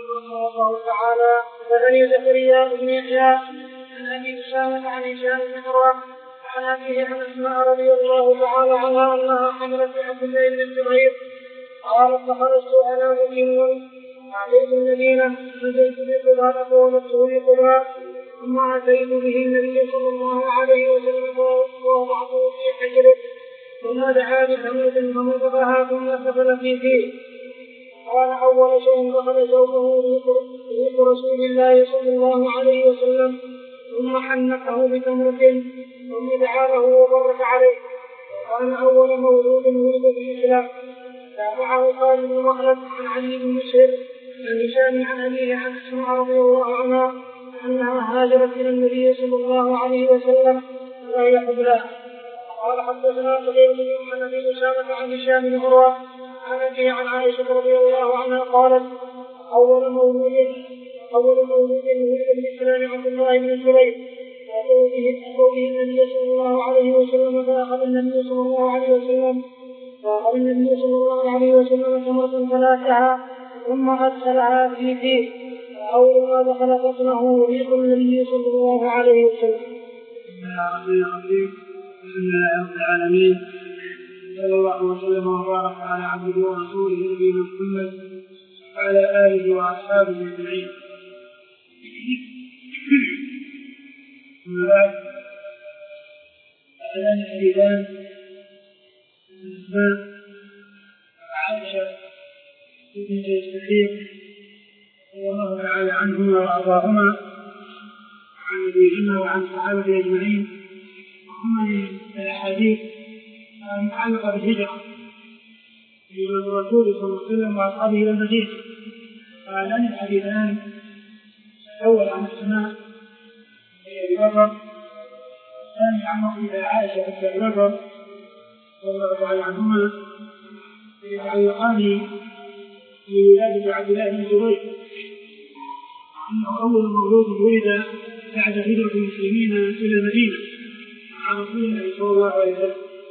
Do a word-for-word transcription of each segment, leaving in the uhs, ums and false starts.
رحمه الله تعالى حدثني زكريا بن يحيى عن ابي اسامه عن هشام بن عروه عن ابيه عن اسماء رضي الله تعالى عنها انها حملت بعبد الله بن الزبير قالت فخرجت انا مكن اتيت المدينه نزلت بقباء فوجدته بقباء ثم اتيت به النبي صلى الله عليه وسلم ووضعته في حجره ثم دعا بحمله فمضغها ثم سفل في فيه. قال اول شيء دخل ثوبه ريق رسول الله صلى الله عليه وسلم ثم حنكه بتمرة ثم دعا له وبرك عليه. قال اول مولود ولد في الاسلام. تابعه خالد بن مخلد عن علي بن مسهر عن هشام عن ابيه عن اسماء رضي الله عنها انها هاجرت الى النبي صلى الله عليه وسلم وهي حبلى. قال حدثنا صغير بن عن ابي اسامه عن هشام بن عروه عن ابيه عن عائشه رضي الله عنها قالت اول مولود اول مولود ولد بالاسلام عبد الله بن الزبير فاتوا به النبي صلى الله عليه وسلم فاخذ النبي صلى الله عليه وسلم فاخذ النبي صلى الله عليه وسلم تمرة فلاكها ثم ادخلها في فيه فاول ما دخل بطنه ريق النبي صلى الله عليه وسلم. بسم الله الرحمن الرحيم. بسم الله رب العالمين صلى الله وسلم وبارك على عبده ورسوله نبينا محمد وعلى اله واصحابه اجمعين. ثم بعد فهذان الحديثان من اسماء عائشه بنت الصديق رضي الله تعالى عنهما وارضاهما عن نبيهما وعن صحابه اجمعين، وهم من الاحاديث المتعلقه بالهجره من الرسول صلى الله عليه وسلم واصحابه الى المدينه. فهذان الحديثان الاول عن اسماء ابي بكر، الثاني عن مولد عائشه بنت ابي بكر رضي الله تعالى عنهما، يتعلقان بولاده عبد الله بن الزبير، انه اول مولود ولد بعد هجره المسلمين الى المدينه مع رسول الله صلى الله عليه وسلم.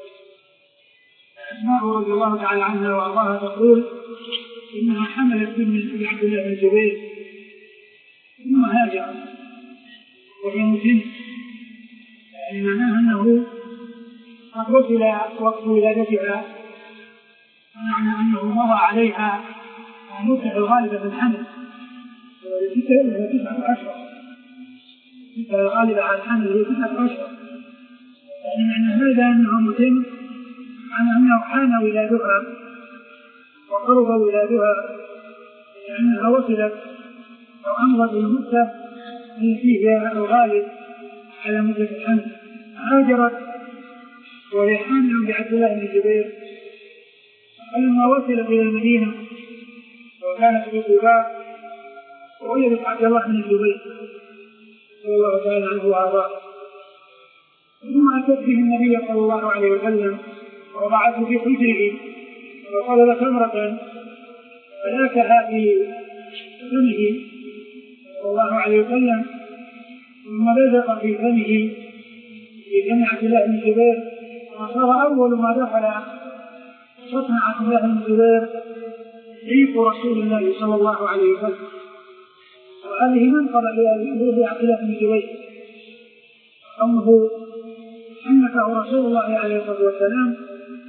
اسماء رضي الله تعالى عنها وارضاها تقول انها حملت من عبد الله بن الزبير ثم هاجرت وهي مسن، يعني معناها انه قد وصل وقت ولادتها، معنى انه مضى عليها المدة الغالبة في الحمل وهي تسعة أشهر، المدة الغالبة على الحمل هي تسعة أشهر، يعني معنى هذا أنه مسن، معنى أنه حان ولادها وقرب ولادها، لأنها وصلت وأمضت المدة التي فيها الغالب على مدة الحمل. هاجرت وهي حامل بعبد الله بن الزبير، فلما وصلت إلى المدينة وكانت في قباء ووجدت عبد الله بن الزبير رضي الله تعالى عنه وارضاه، ثم اتت به النبي صلى الله عليه وسلم ووضعته في حجره وطلب تمرة فلاكها في فمه صلى الله عليه وسلم، ثم لزق في فمه في فم عبد الله بن الزبير، وصار اول ما دخل بطن عبد الله بن الزبير ريق رسول الله صلى الله عليه وسلم. وهذه منقبة لأبيه عبد الله بن الزبير، أنه حنكه رسول الله عليه الصلاة والسلام،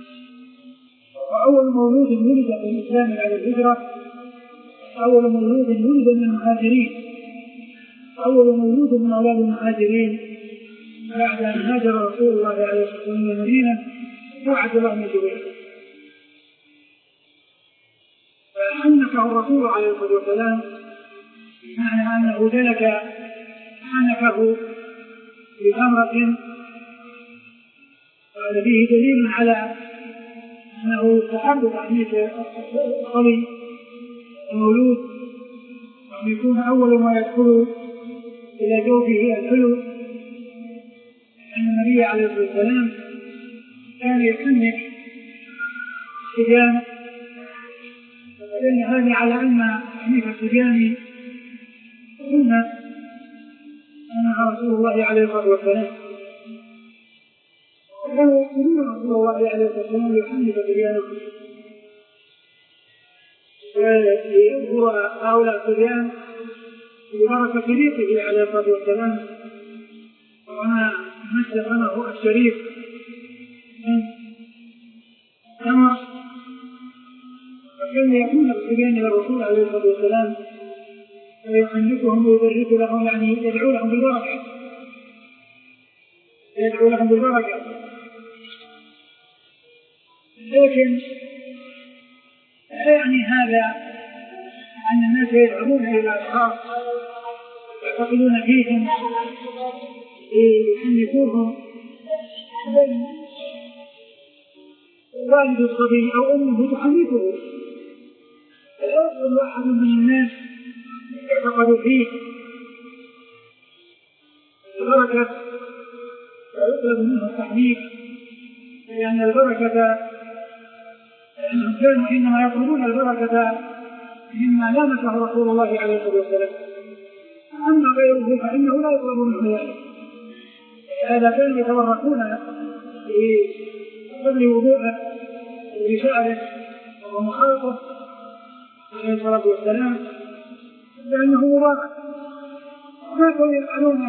وأول مولود ولد في الإسلام على الهجرة، أول مولود ولد من المهاجرين، أول مولود من أولاد المهاجرين بعد أن هاجر رسول الله عليه الصلاة والسلام من المدينة هو عبد الله بن الزبير. فحنكه الرسول عليه الصلاة والسلام بمعنى أنه دلك حنكه بتمرة، وهذا فيه دليل على أنه تحب تحديث الصبي المولود وأن يكون أول ما يدخل إلى جوفه الحلو، أن النبي عليه الصلاة والسلام كان يحنك الصبيان، فدل هذا على أن تحنيك الصبيان سنة أنها رسول الله عليه الصلاة والسلام، وكان يقولون رسول الله عليه الصلاة والسلام يحنك صبيانه ليظهر هؤلاء الصبيان ببركة ريقه عليه الصلاة والسلام وما مسكنه الشريف من ثمر، فكان يكون الصبيان إلى الرسول عليه الصلاة والسلام ويحنكهم ويبرك لهم، يعني يدعو لهم بالبركة يدعو لهم بالبركة لكن لا يعني هذا أن الناس يدعون إلى أشخاص يعتقدون فيهم يحنكوهم، بل والد الصبي أو أمه تحنكه، فلا يقبل أحد من الناس يعتقد فيه البركة ويطلب منه التحنيك، لأن البركة لأنهم كانوا إنما يطلبون البركة مما لامسه رسول الله عليه الصلاة والسلام، أما غيره فإنه لا يطلب منه ذلك. هذا كانوا يتورطون بفضل وضوءه وبشعره ومخالطه عليه الصلاة والسلام لأنه مبارك، ما كانوا يفعلون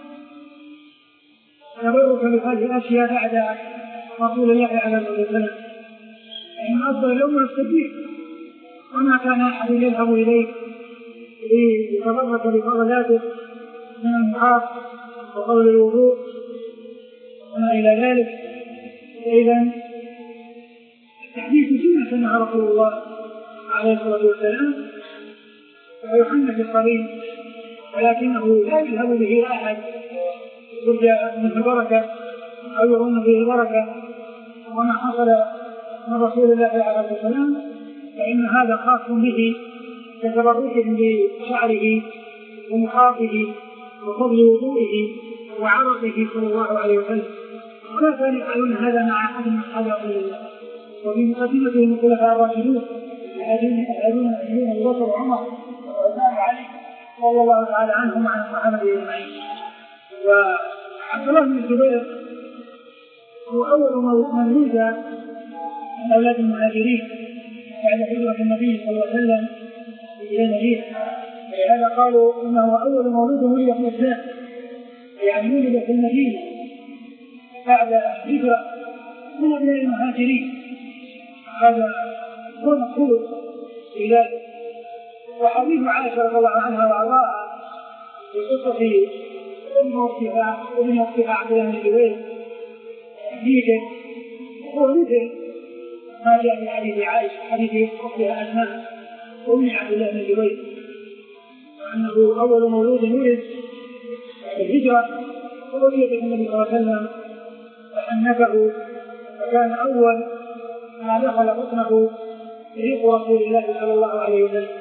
تبرك بهذه الأشياء بعد رسول الله عليه الصلاة والسلام، إن أفضل الأمة الصديق، وما كان أحد يذهب إليه ليتبرك بفضلاته من المحاط وفضل الوضوء وما إلى ذلك. فإذا التحديث سنة سنها رسول الله عليه الصلاة والسلام ويحنك الصبي، ولكنه لا يذهب به أحد يرجى منه البركة أو يظن به البركة، وما حصل من رسول الله عليه الصلاة والسلام فإن هذا خاص به كتبركهم بشعره ومخاطه وفضل وضوئه وعرقه صلى الله عليه وسلم، ولا كانوا يفعلون هذا مع أحد من أصحاب رسول الله. وفي مقدمتهم الخلفاء الراشدون الذين يشهدون أن أبو بكر وعمر وعثمان وعلي رضي الله تعالى عنهم وعن الصحابة أجمعين. وعبد الله بن الزبير هو أول من ولد من أولاد المهاجرين بعد هجرة النبي صلى الله عليه وسلم إلى المدينة، ولهذا قالوا إنه أول مولود ولد في الإسلام، يعني ولد في المدينة بعد هجرة من أبناء المهاجرين. هذا هو مقصود في ذلك. وحديث عائشة رضي الله عنها وأرضاها بقصة ابن أختها ابن أختها عبد الله بن الزبير حديثه هو مثل ما جاء في حديث عائشة حديث أختها أسماء أم عبد الله بن الزبير، أنه أول مولود ولد بعد الهجرة ولد به النبي صلى الله عليه وسلم فحنكه، فكان أول ما دخل بطنه ريق رسول الله صلى الله عليه وسلم.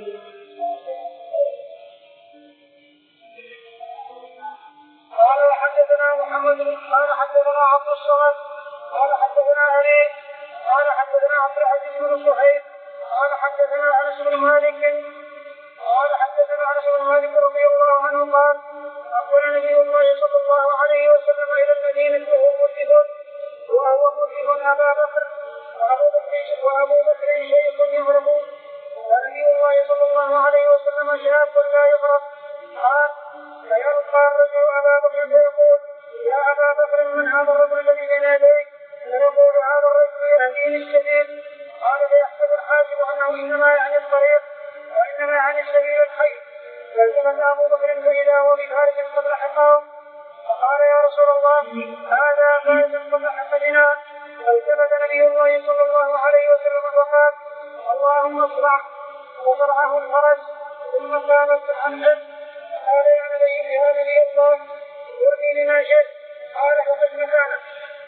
قال حدثنا محمد قال حدثنا عبد الصمد قال حدثنا علي قال حدثنا عبد العزيز بن صهيب قال حدثنا انس بن مالك قال حدثنا انس بن مالك رضي الله عنه قال اقبل نبي الله صلى الله عليه وسلم الى المدينه وهو مرشد وهو مرشد ابا بكر وابو بكر وابو بكر شيخ يعرف، ونبي الله صلى الله عليه وسلم شاب لا يعرف. قال فيلقى الرجل ابا بكر فيقول يا ابا بكر من هذا الرجل الذي بين يديك؟ فيقول هذا الرجل يهديني السبيل. قال فيحسب الحاسب انه انما يعني الطريق وانما يعني السبيل الخير، فالتفت ابو بكر فاذا هو بفارس قد لحقه فقال يا رسول الله هذا فارس قد لحقنا. فالتفت نبي الله صلى الله عليه وسلم وقال اللهم اصرع، وصرعه الفرس ثم قامت تحمد. قال يا نبي يا نبي الله ارني لما شئت. قال فقد مكانك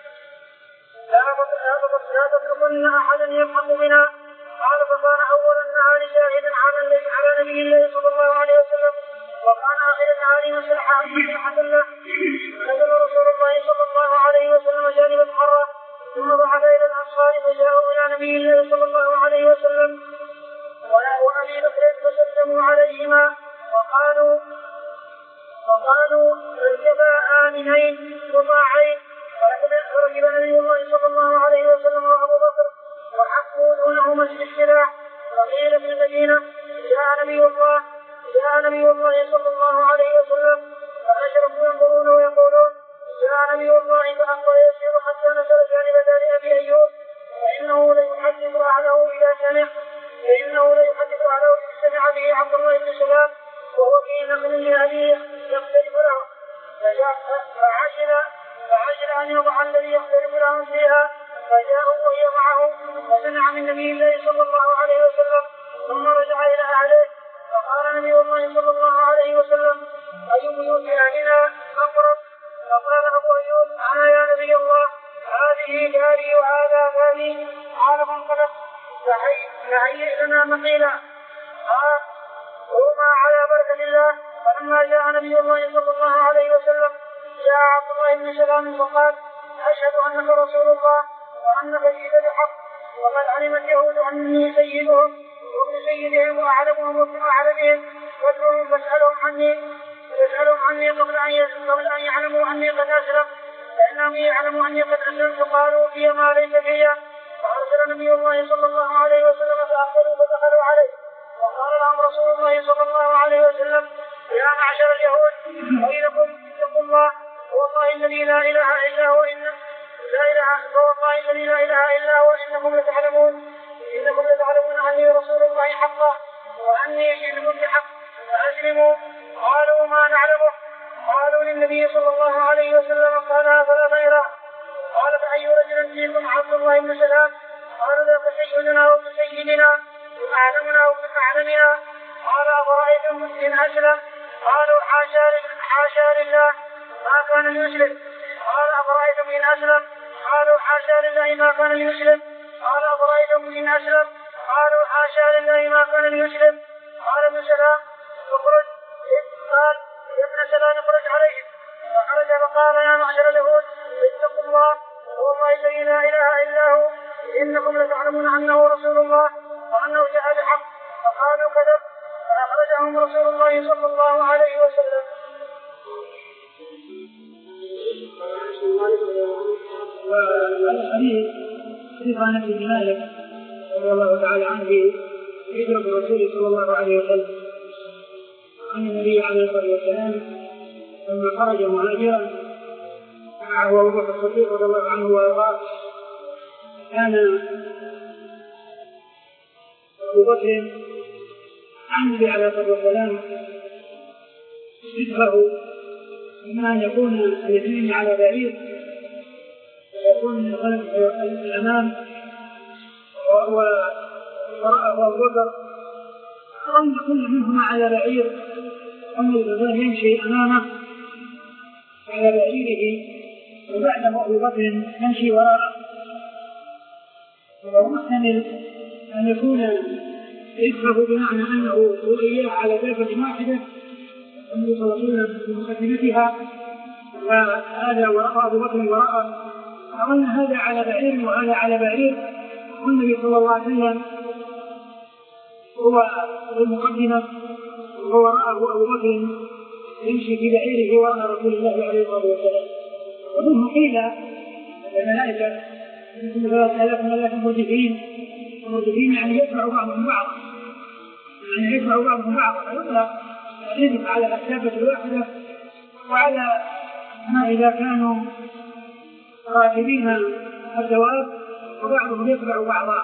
لا تتركن احدا يلحق بنا. قال فكان اول النهار شاهدا على على نبي الله صلى الله عليه وسلم، وكان اخر النهار مسرحا مسرحه له. نزل رسول الله صلى الله عليه وسلم جانب الحره ثم بعث الى الانصار فجاءوا الى نبي الله صلى الله عليه وسلم وابي بكر فسلموا عليهما وقالوا وقالوا اركبا امنين مطاعين. فركب نبي الله صلى الله عليه وسلم وابو بكر وحقوا دونه مسجد السلاح. فقيل في من المدينة جاء نبي الله جاء نبي الله صلى الله عليه وسلم فأشرفوا ينظرون ويقولون جاء نبي الله فأقبل يسير حتى نزل جانب دار أبي أيوب فإنه ليحدث أهله إذا سمع فإنه ليحدث أهله إذا سمع به عبد الله بن سلام وهو في نخل لأبيه يختلف له فعجل فعجل أن يضع الذي يختلف لهم فيها فجاءوا وهي معه وسمع من نبي الله صلى الله عليه وسلم ثم رجع إلى أهله فقال نبي الله صلى الله عليه وسلم أي بيوت أهلنا أقرب؟ فقال أبو أيوب أنا يا نبي الله هذه داري وهذا بابي قال فانطلق فهيئ لنا مقيلا قال وما على بركة الله. فلما جاء نبي الله صلى الله عليه وسلم جاء عبد الله بن سلام فقال أشهد أنك رسول الله وأنك جئت بحق وقد علمت يهود أني سيدهم وابن سيدهم وأعلمهم وابن أعلمهم وادعوهم فاسألهم عني فاسألهم عني قبل أن يعلموا أني قد أسلم فإنهم يعلموا أني قد أسلمت قالوا في ما ليس فيها. فأرسل نبي الله صلى الله عليه وسلم فأخبروا فدخلوا عليه وقال لهم رسول الله صلى الله عليه وسلم يا معشر اليهود ويلكم اتقوا الله والله الذي لا إله إلا هو إن لا إله والله الذي لا إله إلا هو إنكم لتعلمون إنكم لتعلمون أني رسول الله حقا وأني جئتكم بحق فأسلموا. قالوا ما نعلمه. قالوا للنبي صلى الله عليه وسلم قال فلا غيره. قال فأي رجل فيكم عبد الله بن سلام؟ قال ذاك سيدنا وابن سيدنا وأعلمنا وابن أعلمنا. قال أفرأيتم إن أسلم؟ قالوا حاشا حاشا لله ما كان ليسلم. قال أفرأيتم إن أسلم؟ قالوا حاشا لله ما كان ليسلم. قال أفرأيتم إن أسلم؟ قالوا حاشا لله ما كان ليسلم. قال ابن سلام اخرج. قال يا ابن سلام اخرج عليهم. فخرج فقال يا معشر اليهود اتقوا الله والله الذي لا إله إلا هو إنكم لتعلمون أنه رسول الله وأنه جاء بحق. فقالوا كذب. فأخرجهم رسول الله صلى الله عليه وسلم. والحديث حديث عن أنس بن مالك رضي الله تعالى عنه هجرة الرسول صلى الله عليه وسلم عن النبي عليه الصلاة والسلام لما خرج مهاجرا معه أبو بكر الصديق رضي الله عنه وأرضاه. كان أبو بكر عن النبي عليه الصلاة والسلام يشبه إما أن يكون الاثنين على بعير ويكون من خلف الأمام وراءه أبو بكر أو أن يكون منهما على بعير أن الإنسان يمشي أمامه على بعيره وبعده أبو بكر يمشي وراءه. ومحتمل أن يكون يشبه بمعنى أنه وإياه على دابة واحدة النبي صلى الله عليه وسلم في مقدمتها وهذا وراء أبو بكر وراءه أو أن هذا على بعير وهذا على بعير والنبي صلى الله عليه وسلم هو المقدمة ووراءه أبو بكر يمشي في بعيره وراء رسول الله عليه الصلاة والسلام. ومنه قيل الملائكة مثل ثلاثة آلاف ملاك مردفين المردفين يعني يتبع بعضهم بعضا يعني يتبع بعضهم بعضا فيطلق يجب على الثابة الواحدة وعلى ما إذا كانوا راكبين الدواب وبعضهم يتبع بعضا.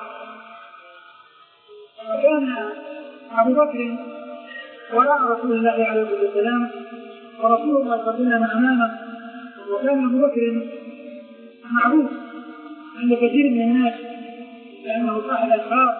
وكان أبو بكر وراء رسول الله عليه الصلاة والسلام ورسول الله صلى الله عليه وسلم أمامه. وكان أبو بكر معروف عند كثير من الناس لأنه صاحب أسرار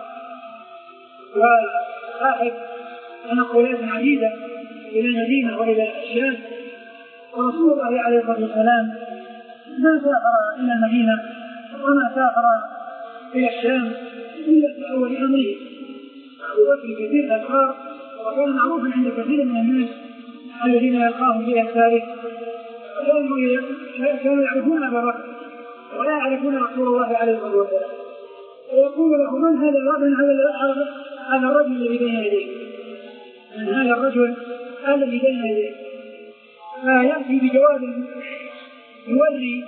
وصاحب تنقلات عديدة إلى المدينة وإلى الشام. ورسول الله عليه الصلاة والسلام ما سافر إلى المدينة وما سافر إلى الشام إلا في أول أمره. أبو بكر كثير الأسرار وكان معروفا عند كثير من الناس الذين يلقاهم في التاريخ كانوا يعرفون أبا بكر ولا يعرفون رسول الله عليه الصلاة والسلام. ويقول له من هذا الرجل هذا الرجل الذي بين يديه من هذا الرجل الذي بين يديه فيأتي بجواب يوري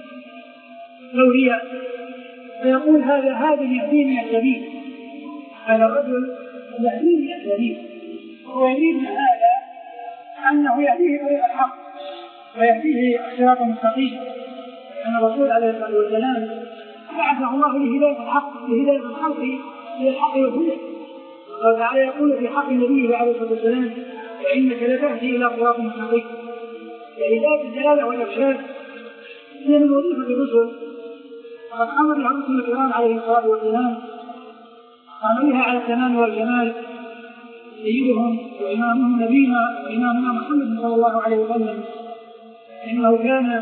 ثوريا فيقول هذا هذا يهديني السبيل. هذا الرجل يهديه السبيل، وهو يريد من هذا أنه يهديه طريق الحق ويهديه الصراط المستقيم. أن الرسول عليه الصلاة والسلام بعثه الله لهداية الحق لهداية الخلق إلى الحق والهدى. قال تعالى يقول في حق النبي عليه الصلاة والسلام وإنك لتهدي إلى صراط مستقيم. فهداية الدلالة والإرشاد هي من وظيفة الرسل، وقد أمر بها الرسل الكرام عليه الصلاة والسلام، قام بها على التمام والجمال سيدهم وإمامهم نبينا وإمامنا محمد صلى الله عليه وسلم، إنه كان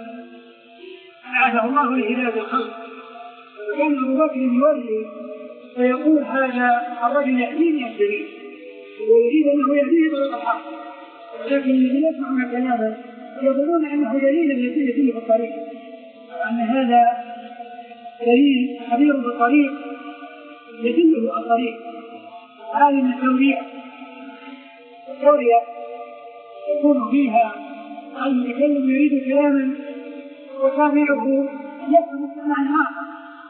بعثه الله لهداية الخلق. وكان أبو بكر يولي فيقول هذا الرجل يهديني السبيل ويريد أنه يهديه طريق الحق، ولكن الذين يسمعون كلامه يظنون أنه دليل يهديه فيه في الطريق، وأن هذا دليل خبير بالطريق يدله الطريق. هذه من التورية. التورية يكون فيها المتكلم يريد كلاما وسامعه يفهم معنى آخر،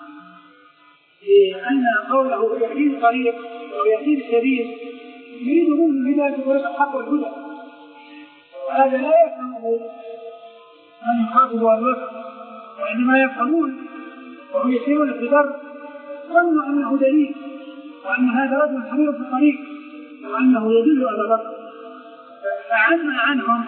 لأن قوله يهديه الطريق ويهديه السبيل يريد منه هداية طريق الحق والهدى، وهذا لا يفهمه من يخاطب الوفق، وإنما يفهمون وهم يسيرون في البر ظنوا أنه دليل وأن هذا رجل خبير في الطريق وأنه يدل على الرب، فعمى عنهم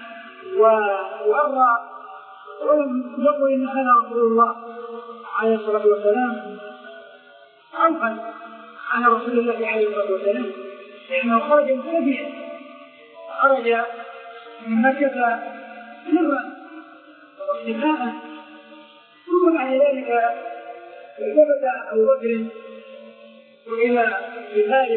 وأرى ولم يقل إن هذا رسول الله عليه الصلاة والسلام خوفا على رسول الله عليه الصلاة والسلام، لأنه خرج مستبيا، خرج من مكة سرا واختفاء، ثم بعد ذلك التفت أبو بكر إلى جبال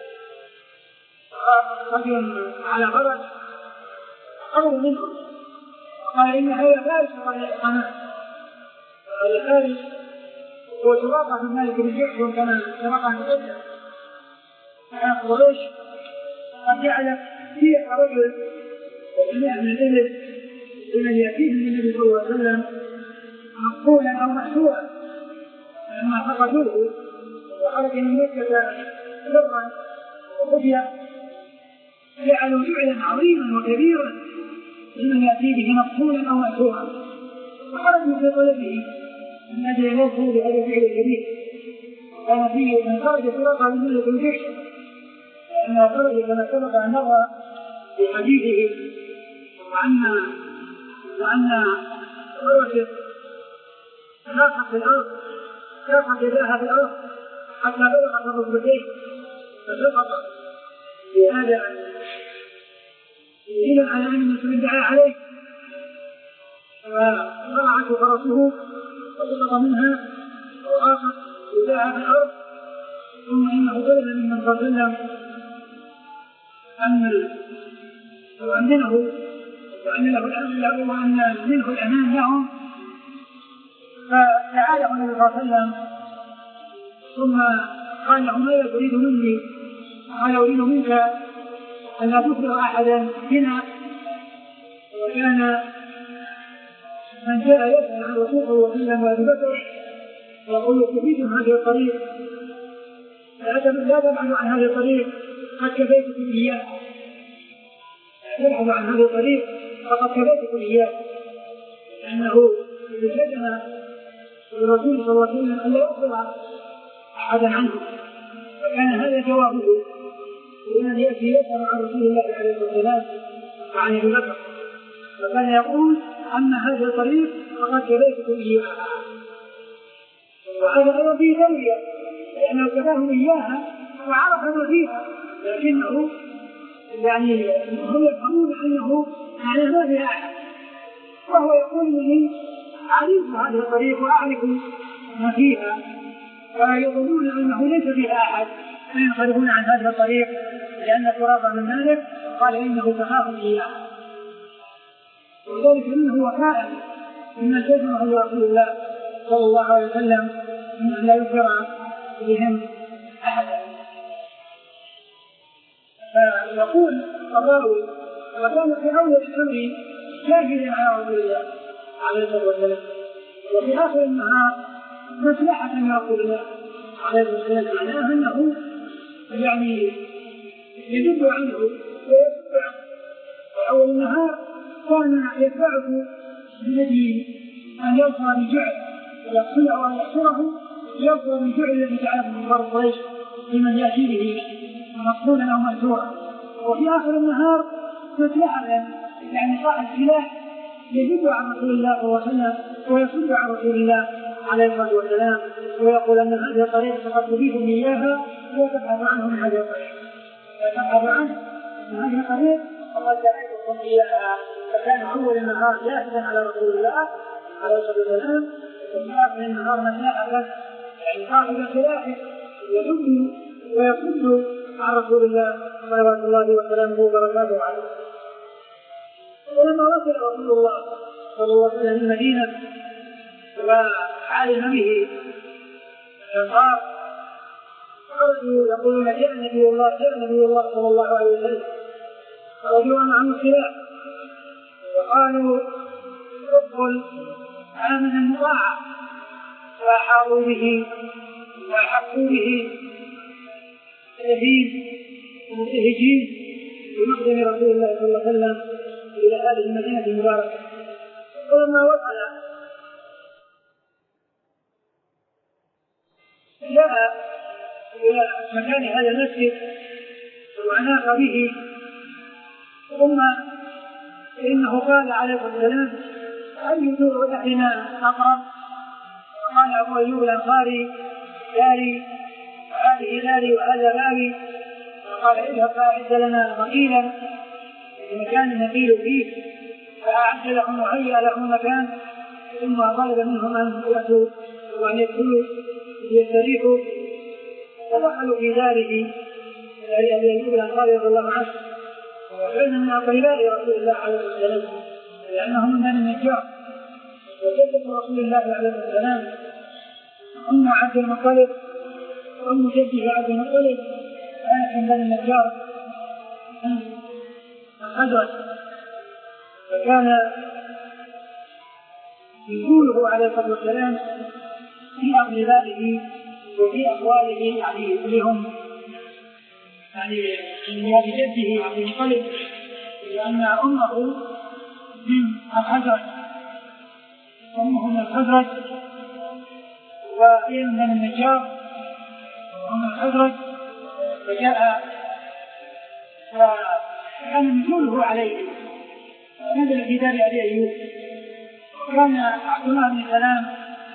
رجل على فرس قرب منه قال إن هذا فارس وقال القناة. قال فارس هو سراقة بن مالك بن جحش كما سبق أن تقدم. كان قريش قد جعلت فيه رجل وجميع من الإبل لمن يأتيه من النبي صلى الله عليه وسلم مقبولا أو محسورا، لما فقدوه وخرج من مكة سرا وخفيا جعلوا جعلا عظيما وكبيرا لمن يأتي به مقبولا أو محسورا، وخرجوا في طلبه من أجل ينفذوا بهذا الفعل الكبير. كان فيه من خرج سراقة بن مالك بن جحش، لأنه خرج كما سبق أن نرى في حديثه وأن وأن فرست ناقت في الأرض ناقت يداها في الأرض حتى بلغت الركبتين فسقطت بهذا دليلا على أن المسلم دعا عليه، فصرعته فرسه وسقط منها وآخر يداها في الأرض. ثم إنه طلب من صلى الله عليه وسلم أن يؤمنه وأن له الأمن وأن منه الأمان لهم، فتعالى النبي صلى الله عليه وسلم ثم قال له ماذا تريد مني؟ قال أريد منك أن لا تخبر أحدا بنا. وكان من جاء يسأل عن رسول الله وسلم وأبي بكر ويقول تفيدهم هذه الطريق لا تبعدوا عن هذه الطريق قد كفيتكم إياه، لا تبعدوا عن هذه الطريق فقد كفيتكم إياه، لأنه يجدنا الرسول صلى الله عليه وسلم أن لا يخبر أحدا عنه، فكان هذا جوابه لمن يأتي يسأل عن رسول الله عليه الصلاة والسلام وعن أبي بكر، فكان يقول أن هذه الطريق فقد كفيتكم إياها. وهذا أيضا فيه تربية، لأنه كفاهم إياها وعرف ما فيها، لكنه يعني هم يفهمون أنه معناه ما فيها أحد، وهو يقول إني علمت هذه الطريق وأعرف ما فيها، ويظنون أنه ليس فيها أحد فينقلبون عن هذه الطريق، لأن سراقة بن مالك قال إنه كفاهم إياها، وذلك منه وفاء مما شجعه رسول الله صلى الله عليه وسلم من أن لا يخبر بهم أحدا. فيقول الراوي وكان في أول الأمر شاهدا على رسول الله عليه الصلاة والسلام، وفي آخر النهار مصلحة لرسول الله عليه الصلاة والسلام، معناه أنه يعني يذب عنه ويصد عنه. أول النهار كان يدفعه بيده أن يرفع بجعل ويقتله وأن يحصره، يرفع بالجعل الذي جعله من كفار قريش لمن يأتي به مقتولا أو مأسورا. وفي آخر النهار تتلعب يعني صاحب السلاح يجب عن رسول الله صلى الله عليه وسلم ويصد عن رسول الله عليه الصلاة والسلام ويقول أن هذه الطريقة قد تبيكم إياها وتبحث عنه من هذه الطريقة، وتبحث عنه من هذه الطريقة وقد دعيتكم إياها. فكان أول النهار جاهزا على رسول الله عليه الصلاة والسلام، وفي آخر النهار متلاعبا يعني صاحب السلاح يصد ويصد عن رسول الله صلوات الله وسلامه وبركاته عليه. ولما وصل رسول الله صلى الله عليه وسلم المدينة وعلم به الأنصار خرجوا يقولون جاء نبي الله جاء نبي الله صلى الله عليه وسلم، رجوا معهم السلاح وقالوا ادخل آمن المطاعة، فأحاطوا به وأحقوا به الذين مبتهجين بمقدم رسول الله صلى الله عليه وسلم إلى هذه المدينة المباركة. ولما وصل جاء إلى مكان هذا المسجد وأناق به، ثم إنه قال عليه الصلاة والسلام أي دور أهلنا أقرب؟ قال أبو أيوب الأنصاري داري وهذه داري وهذا بابي. قال اذهب فأعد لنا مقيلا في مكان نقيل فيه، فأعد لهم وهيأ لهم مكان، ثم طلب منهم أن يأتوا وأن يدخلوا ليستريحوا، فدخلوا في داره دار أبي أيوب الأنصاري رضي الله عنه، وكان من أقرباء رسول الله عليه الصلاة والسلام لأنهم من النجار، وجدة رسول الله عليه الصلاة والسلام أم عبد المطلب أم جده عبد المطلب كانت من بني النجار الخزرج، فكان يقوله عليه الصلاة والسلام في أقربائه وفي أقواله يعني لهم يعني من يد جده عبد المطلب، لأن أمه من الخزرج، أمه من الخزرج وهي من بني النجار ومن الخزرج، فجاء وكان يقوله عليه نزل في دار أبي أيوب. كان عبد الله بن سلام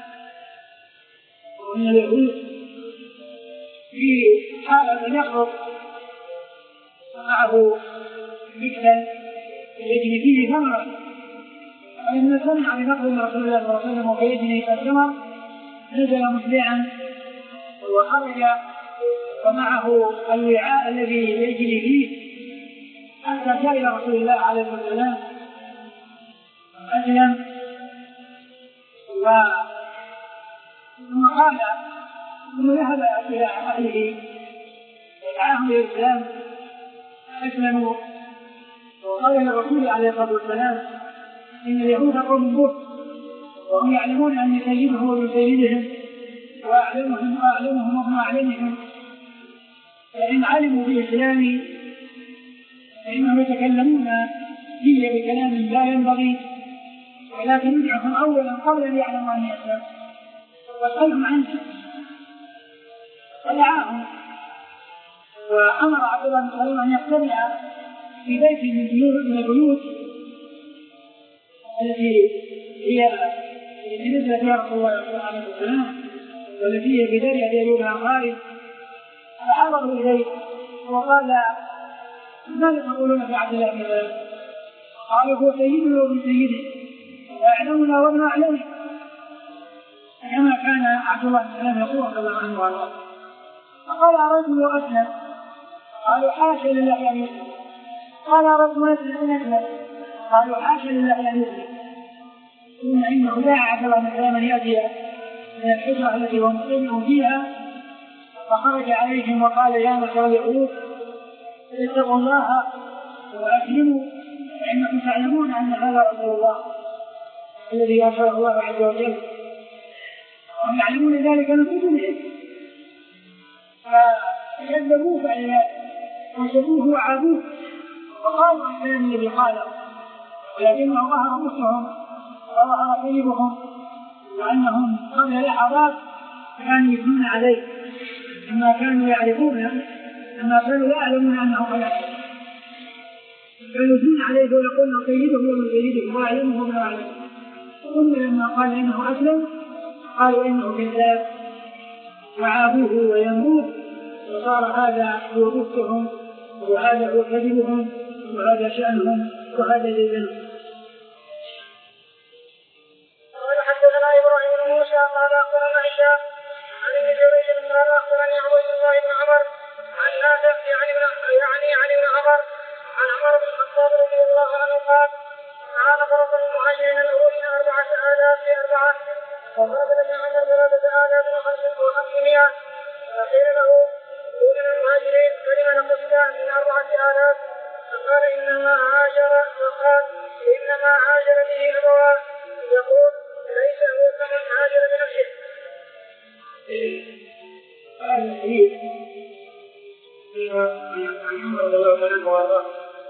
من اليهود في حالة يخرج معه مكتل يجري فيه ثمرة، فلما سمع بنقل رسول الله صلى الله عليه وسلم ويجري الثمر نزل مسرعا وخرج ومعه الوعاء الذي يجري فيه حتى جاء إلى رسول الله عليه الصلاة والسلام أسلم، ثم قال ثم ذهب إلى أهله ودعاهم إلى الإسلام أسلموا. وقال للرسول عليه الصلاة والسلام إن اليهود قوم بر، وهم يعلمون أن سيده هو من سيدهم وأعلمهم وأعلمهم وهم أعلمهم، فإن علموا بالإسلام فإنهم يتكلمون فيه بكلام لا ينبغي، ولكن يدعهم أولا قبل أن يعلموا أن يسلم واسألهم عنه. فدعاهم وأمر عبد الله بن سلام أن يجتمع في بيت من البيوت التي هي التي نزل فيها رسول الله عليه السلام والتي هي في دار أبي أيوب الأنصاري. فحضروا إليه وقال ماذا تقولون في عبد الله بن سلام؟ قالوا هو سيدنا وابن سيده ويعلمنا وابن أعلمه، كما كان عبد الله بن سلام يقول رضي الله عنه وارضاه. فقال رجل وأسلم، قالوا حاشا لله أن يسلم. قال رجل أسلم أسلم، قالوا حاشا لله أن يسلم. ثم إنه دعا عبد الله بن سلام أن يأتي من الحجرة التي هم مجتمعون فيها، فخرج عليهم وقال يا معشر اليهود اتقوا الله وأسلموا، فإنكم تعلمون أن هذا رسول الله الذي أرسله الله عز وجل، وهم يعلمون ذلك من كتبهم. كذبوه بعد ذلك وكذبوه وعابوه وقالوا أن كان الذي قاله، ولكنه ظهر مصرهم وظهر كذبهم وأنهم قبل لحظات كانوا يثنون عليه أما كانوا يعرفون أما كانوا لا يعلمون أنه خلق، كانوا يثنون عليه ويقولون سيده ومن سيده وأعلمه ومن أعلمه. ثم لما قال إنه أسلم قالوا إنه كذاب وعابوه ويموت، وصار هذا هو كفرهم وهذا هو كذبهم وهذا شأنهم وهذا دينهم. قال حدثنا إبراهيم بن موسى قال أخبرنا هشام عن ابن جريج قال أخبرني عبيد الله بن عمر عن نافع يعني يعني عن ابن عمر عن عمر بن الخطاب رضي الله عنه قال كان فرض المهاجرين الأولين أربعة آلاف في أربعة وفرض ابن عمر ثلاثة آلاف وخمسمائة فقيل له دون المهاجرين فلم نقصنا من أربعة آلاف فقال إنما هاجر وقال إنما هاجر به أبواه يقول ليس هو كمن هاجر بنفسه. هذا الحديث عن عمر رضي الله عنه وارضاه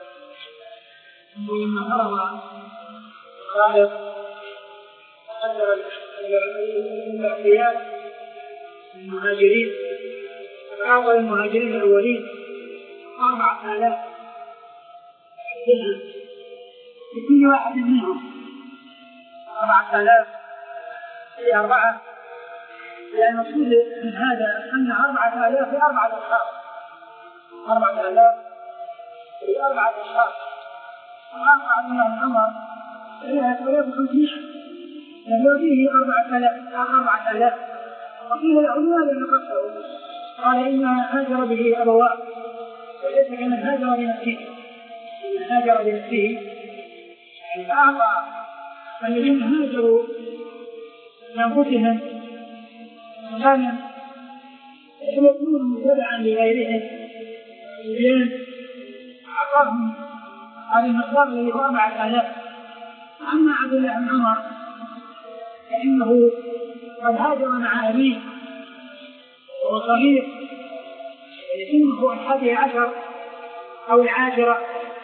لما هرب خالد قدر الاحتياج المهاجرين فأعطى المهاجرين الأولين أربعة آلاف درهم لكل واحد منهم أربعة آلاف في أربعة، لأن المقصود من هذا أن أربعة آلاف في أربعة أشخاص أربعة آلاف في أربعة أشخاص وأربعة من العمر ثلاثة آلاف وخمسمائة لأنه فيه أربعة آلاف أربعة آلاف وقيل العلماء لم يقصروا قال إنما هاجر به أبواه وليس كمن هاجر بنفسه من هاجر بنفسه فأعطى الذين هاجروا لأنفسهم كان يكون متبعا لغيرهم لأن أعطاهم هذا المقدار الذي هو أربعة آلاف. أما عبد الله بن عمر فإنه قد هاجر مع أبيه وهو صغير سنه الحادي عشر أو العاشرة،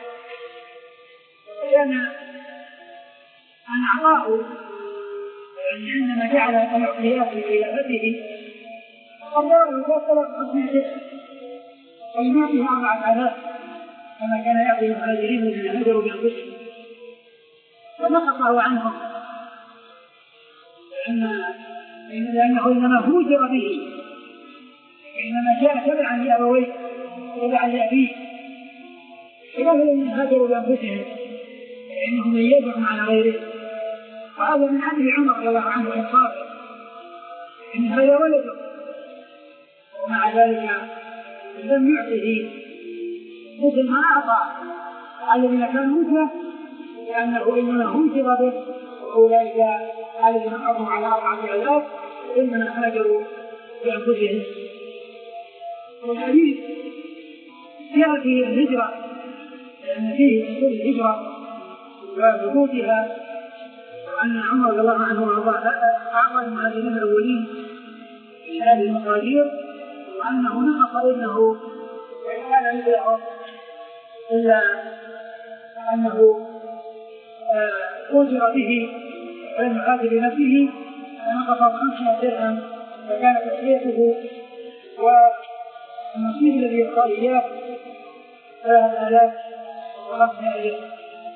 كان أن أعطاه يعني عندما جعل العقليات في خلافته قدر الوصل خمسمائة أي ما فيها أربعة آلاف كما كان يعطي المهاجرين الذين هاجروا بأنفسهم ونقصه عنهم لأنه إنما هوجر به إنما كان تبعا لأبويه تبعا لأبيه خلاف الذين هاجروا بأنفسهم فإنهم يجرون على غيره. وهذا من عدل عمر رضي الله عنه إنصافه إن هذا ولده ومع ذلك لم يعطه مثل ما أعطى الذين كانوا مثله لأنه إنما هوجر به وأولئك الذين أعطوا على أربعة آلاف إنما هاجروا بأنفسهم. والحديث يأتي الهجرة لأن فيه أصول الهجرة وثبوتها وأن عمر رضي الله عنه وأرضاه أعطى المهاجرين الأولين في هذه المقادير وأنه نقص ابنه وإن كان مثلهم إلا أنه أوجر به علم هذه بنفسه ونقص خمسمائة درهم فكان تسليته والنصيب الذي يقال إياه ثلاثة آلاف وخمسمائة درهم.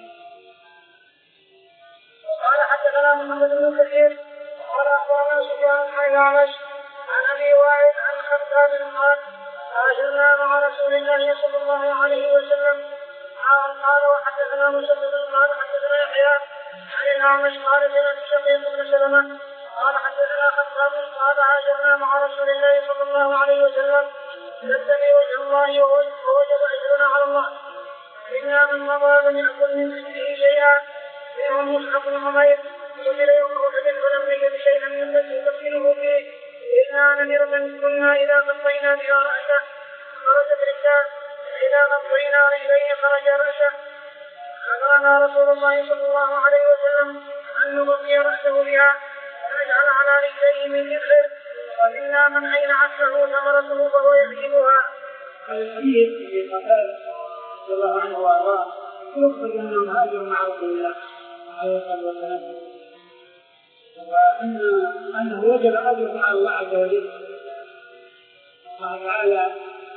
قال حدثنا محمد بن كثير قال أخبرنا سفيان عن الأعمش عن أبي وائل عن خباب قال هاجرنا مع رسول الله صلى الله عليه وسلم قال وحدثنا مسدد قال حدثنا يحيى عن الأعمش قال سمعت شقيق بن سلمة قال حدثنا خباب قال هاجرنا مع رسول الله صلى الله عليه وسلم نبتغي وجه الله ووجب أجرنا على الله إنا من مضى لم يأكل من أجله شيئا منهم مصعب بن عمير سئل يوم أحد فلم نجد شيئا من الذي تفصيله فيه إلا نمرة كنا إذا غطينا بها رأسه خرجت رجال إذا غطينا رجلين خرج رأسه أمرنا رسول الله صلى الله عليه وسلم أن نغطي رأسه بها ونجعل على رجليه من إبخر وإنا من أين عكسه ثمرته فهو يكسبها الحديث في قتادة رضي الله عنه وارضاه يخبر انهم هاجروا مع رسول الله عليه الصلاه والسلام، وان انه وجد اجر على الله عز وجل. الله تعالى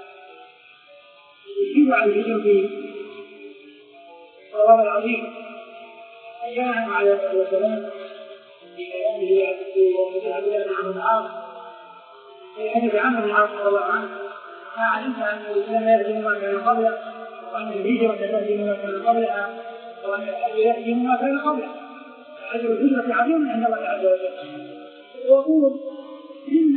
يجيب عن الهجر في الصواب العظيم. كان عليه الصلاه والسلام في كلامه وفي عبد الله بن عمرو بن العاص في حديث عمرو بن العاص رضي الله عنه: ما علمت ان الاسلام يهدم ما كان قبله، وان الهجره تهدم ما كان قبلها، وان الحج يهدم ما كان قبله. اجر الهجره عظيم عند الله عز وجل. ويقول ان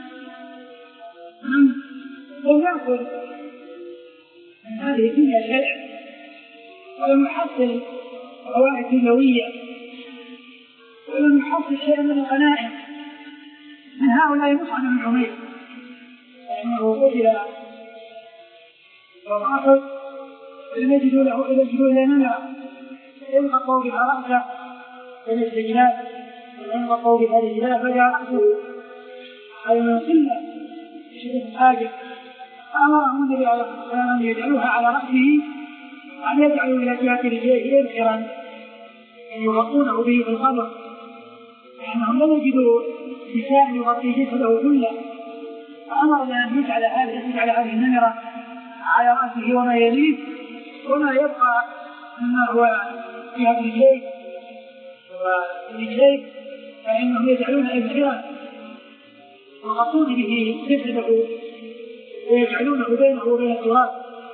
من لم ياخذ من هذه الدنيا شيئا ولم يحصل فوائد دنيويه ولم يحصل شيئا من الغنائم من هؤلاء مصعب بن عمير، لأنه قتل وضعف لم يجدوا له إلا يجدوا إلى نمرة يلقوا بها رأسه من السجنات ويلقوا بها رجلاه فجاء رأسه على من قلة شدة الحاجة، فأمرهم النبي عليه الصلاة والسلام أن يجعلوها على رأسه وأن يجعلوا إلى جهة رجليه إبخرا أن يغطونه به في القبر، لأنهم لم يجدوا نساء يغطي جسده كله، فأمر أن يجعل هذه يجعل هذه النمرة على رأسه وما يليه وما يبقى مما هو في هذه الشيء والشيء فإنهم يجعلون إبخرا ويغطون به جسده ويجعلونه بينه وبين التراب.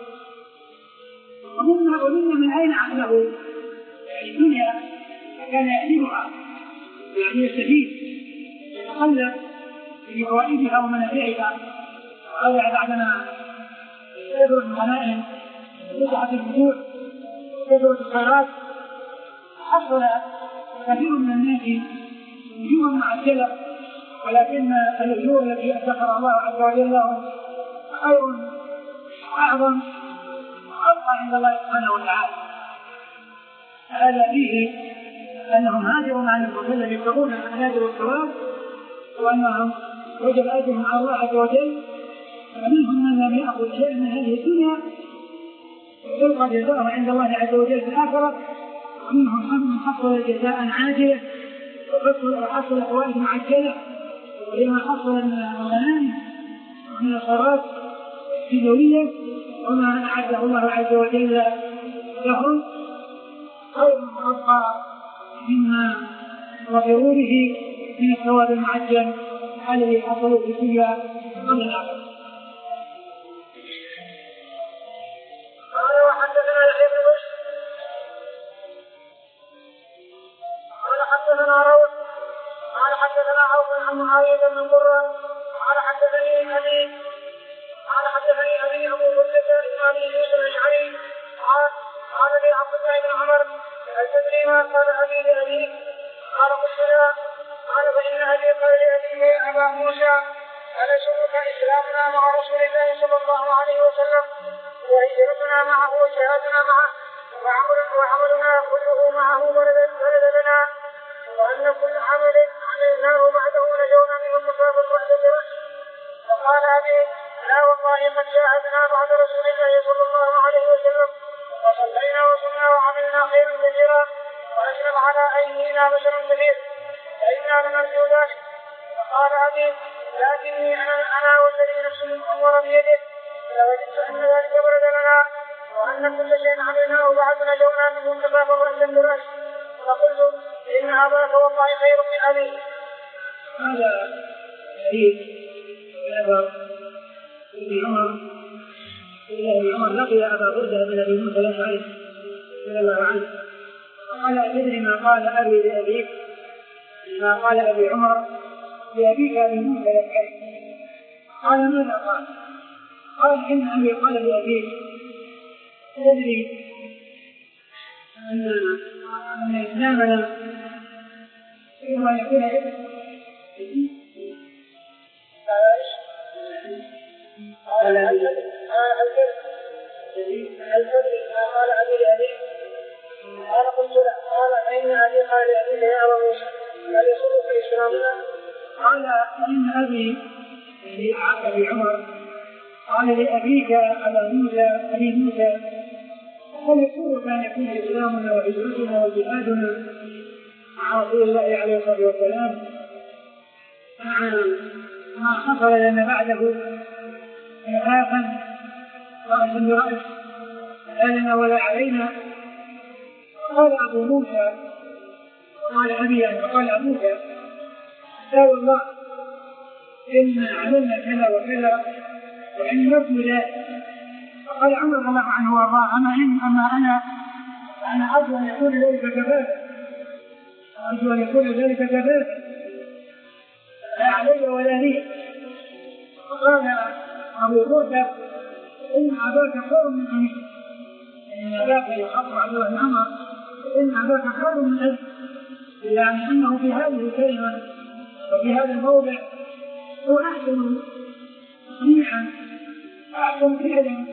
ومنا ومنا من أين عقله الدنيا فكان يأتيها يعني يستفيد يتقلب في فوائدها ومنافعها، وهذا بعدما كثرة الغنائم وسعة الفتوح وكثرة الخيرات حصل كثير من الناس وجوها معجلة، ولكن الوجوه التي ذكر الله عز وجل لهم خير أعظم وأبقى عند الله سبحانه وتعالى. هذا فيه أنهم هاجروا مع الرسول يبتغون الأجر والثواب، وأنهم وجد أجرهم على الله عز وجل، ومنهم من لم يأخذ شيئا من هذه الدنيا يلقى جزاءه عند الله عز وجل في الآخرة، ومنهم من حصل جزاء عاجلة وحصل فوائد معجلة ولما حصل من الغنائم ومن الخيرات الدنيوية وما أعده الله عز وجل لهم خير وأبقى مما ظهروا به من الثواب المعجل الذي حصلوا في الدنيا قبل الآخرة. قال وحدثنا يحيى بن بشر قال حدثنا روح قال حدثنا عوف عن معاوية بن قرة قال حدثني أبي قال حدثني أبي أبو بردة بن أبي يوسف الأشعري قال قال لي عبد الله بن عمر هل تدري ما قال أبي لأبيه؟ قال قلت لا. قال فإن أبي قال لأبيه يا أبا موسى ألا يسرك إسلامنا مع رسول الله صلى الله عليه وسلم وهجرتنا معه وجهادنا معه وعملنا كله معه ولد لنا، وأن كل عمل عملناه بعده نجونا منه مكافأة وحدة. فقال أبي لا والله قد جاهدنا بعد رسول الله صلى الله عليه وسلم وصلينا وصلنا وعملنا خيرا كثيرا وأجرم على أيدينا بشر كثير فإنا لنرجو ذلك. فقال أبي لكني أنا أنا والذي نفس الأمر بيده لوجدت أن ذلك برد لنا وأن كل شيء عملناه بعد نجونا منه كفافا وأجل. فقلت إن أباك والله خير من أبي. هذا حديث أبا بن عمر إلى عمر لقي أبا بردة بن أبي موسى الأشعري رضي الله عنه قال أتدري ما قال أبي لأبيك؟ ما قال أبي عمر لأبيك أبي موسى الأشعري؟ قال ماذا قال؟ قال إن أبي قال لأبيك تدري أن أن إسلامنا إما يكون قال هل تدري ما قال أبي لأبيك؟ قال قلت لا. قال فإن أبي قال لأبيك يا أبا موسى هل يسرك إسلامنا؟ قال إن أبي أبي عمر قال لأبيك أبا موسى أبي موسى هل يسرك أن يكون إسلامنا وهجرتنا وجهادنا مع رسول الله عليه الصلاة والسلام مع ما حصل لنا بعده نفاقا رأسا برأس لا لنا ولا علينا؟ قال أبو موسى قال أبي قال أبوك لا والله إن عملنا كذا وكذا وإن نرجو ذلك. فقال عمر رضي الله عنه وارضاه أما إن أما أنا أنا أرجو أن يكون ذلك كفافا أرجو أن يكون ذلك كفافا لا علي ولا لي. فقال أبو موسى إن أباك خير من أبيك إن أباك يخاف عليه الأمر إن أباك خير من أبيك، يعني أنه في هذه الكلمة وفي هذا الموضع هو أحسن صنيعا أحسن فعلا.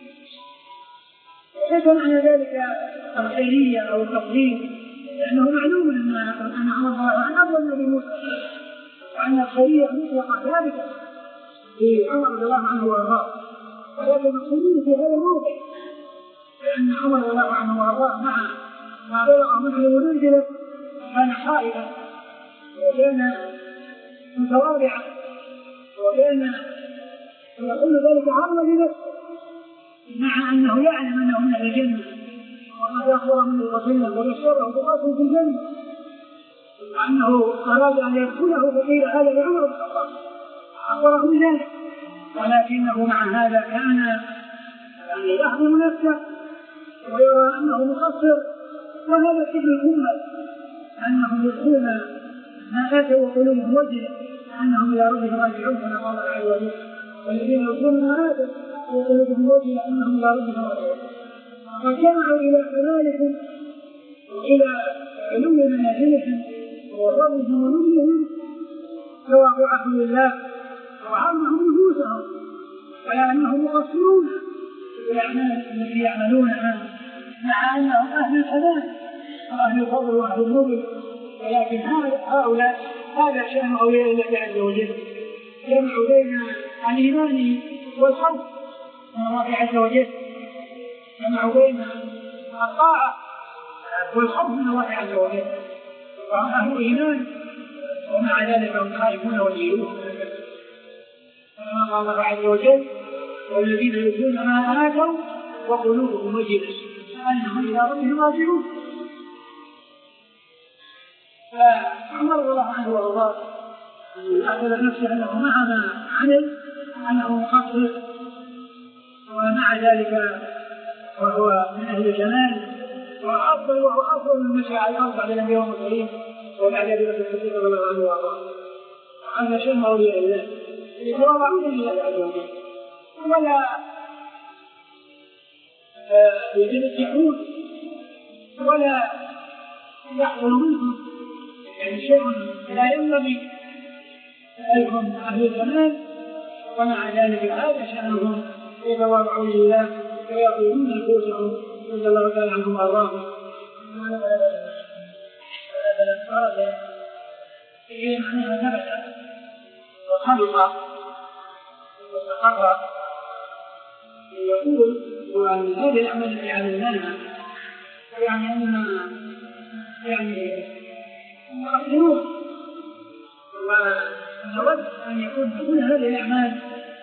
ليس معنى ذلك الخيرية أو التفضيل، لأنه معلوم أن عمر رضي الله عنه أفضل من أبي موسى، وأن الخيرية مطلقة ثابتة في عمر رضي الله عنه وارضاه، ولكن الخيرية في هذا الموضع لأن عمر رضي الله عنه وارضاه مع ما بلغ مثل المنزلة كان خائفا وكان متواضعا وكان يقول ذلك عرضا لنفسه مع أنه يعلم أنه من أهل الجنة وقد أخبر من الرسول وبشره بقصر في الجنة وأنه أراد أن يدخله فقيل هذا لعمر بن الخطاب أخبره بذلك، ولكنه مع هذا كان يعني يحضر نفسه ويرى أنه مقصر. وهذا سر الأمة أنهم يدخلون ما آتوا وقلوبهم وجهه أنهم إلى ربهم راجعون كما قال تعالى وجهه، والذين يدخلون ما آتوا وقلوبهم وجهه أنهم إلى ربهم راجعون. فجمعوا إلى كمالهم وإلى علو منازلهم وفضلهم ونبلهم تواضعهم لله وعظمهم نفوسهم على أنهم مقصرون في الأعمال التي يعملونها مع أنهم أهل الحلال وأهل الفضل وأهل النبل، ولكن هؤلاء هذا شأن أولياء الله عز وجل جمعوا بين الإيمان والخوف من الله عز وجل، جمعوا بين الطاعة والخوف من الله عز وجل، وهم أهل إيمان ومع ذلك هم خائفون وجيلون كما قال الله عز وجل والذين يؤتون ما آتوا وقلوبهم وجلة أنهم إلى ربهم راجعون. فعمر رضي الله عنه وارضاه أعتبر نفسه أنه مع ما عمل أنه مقصر، ومع ذلك وهو من أهل الجمال وأفضل وهو أفضل من مشي على الأرض بعد الأنبياء والمرسلين وبعد أبي بكر الصديق رضي الله عنه وارضاه. هذا شأن أولياء الله يتواضعون لله عز وجل ولا يتمتعون ولا يحصل منهم يعني شيء لا ينبغي لهم أهل الجمال، ومع ذلك هذا شأنهم يتواضعون لله ويطيبون نفوسهم رضي الله تعالى عنهم وارضاهم. هذا في معناها ثبت وخلق وتقرر يقول وأن هذه الأعمال التي عملناها يعني أننا يعني مقصرون، ونود أن يكون كل هذه الأعمال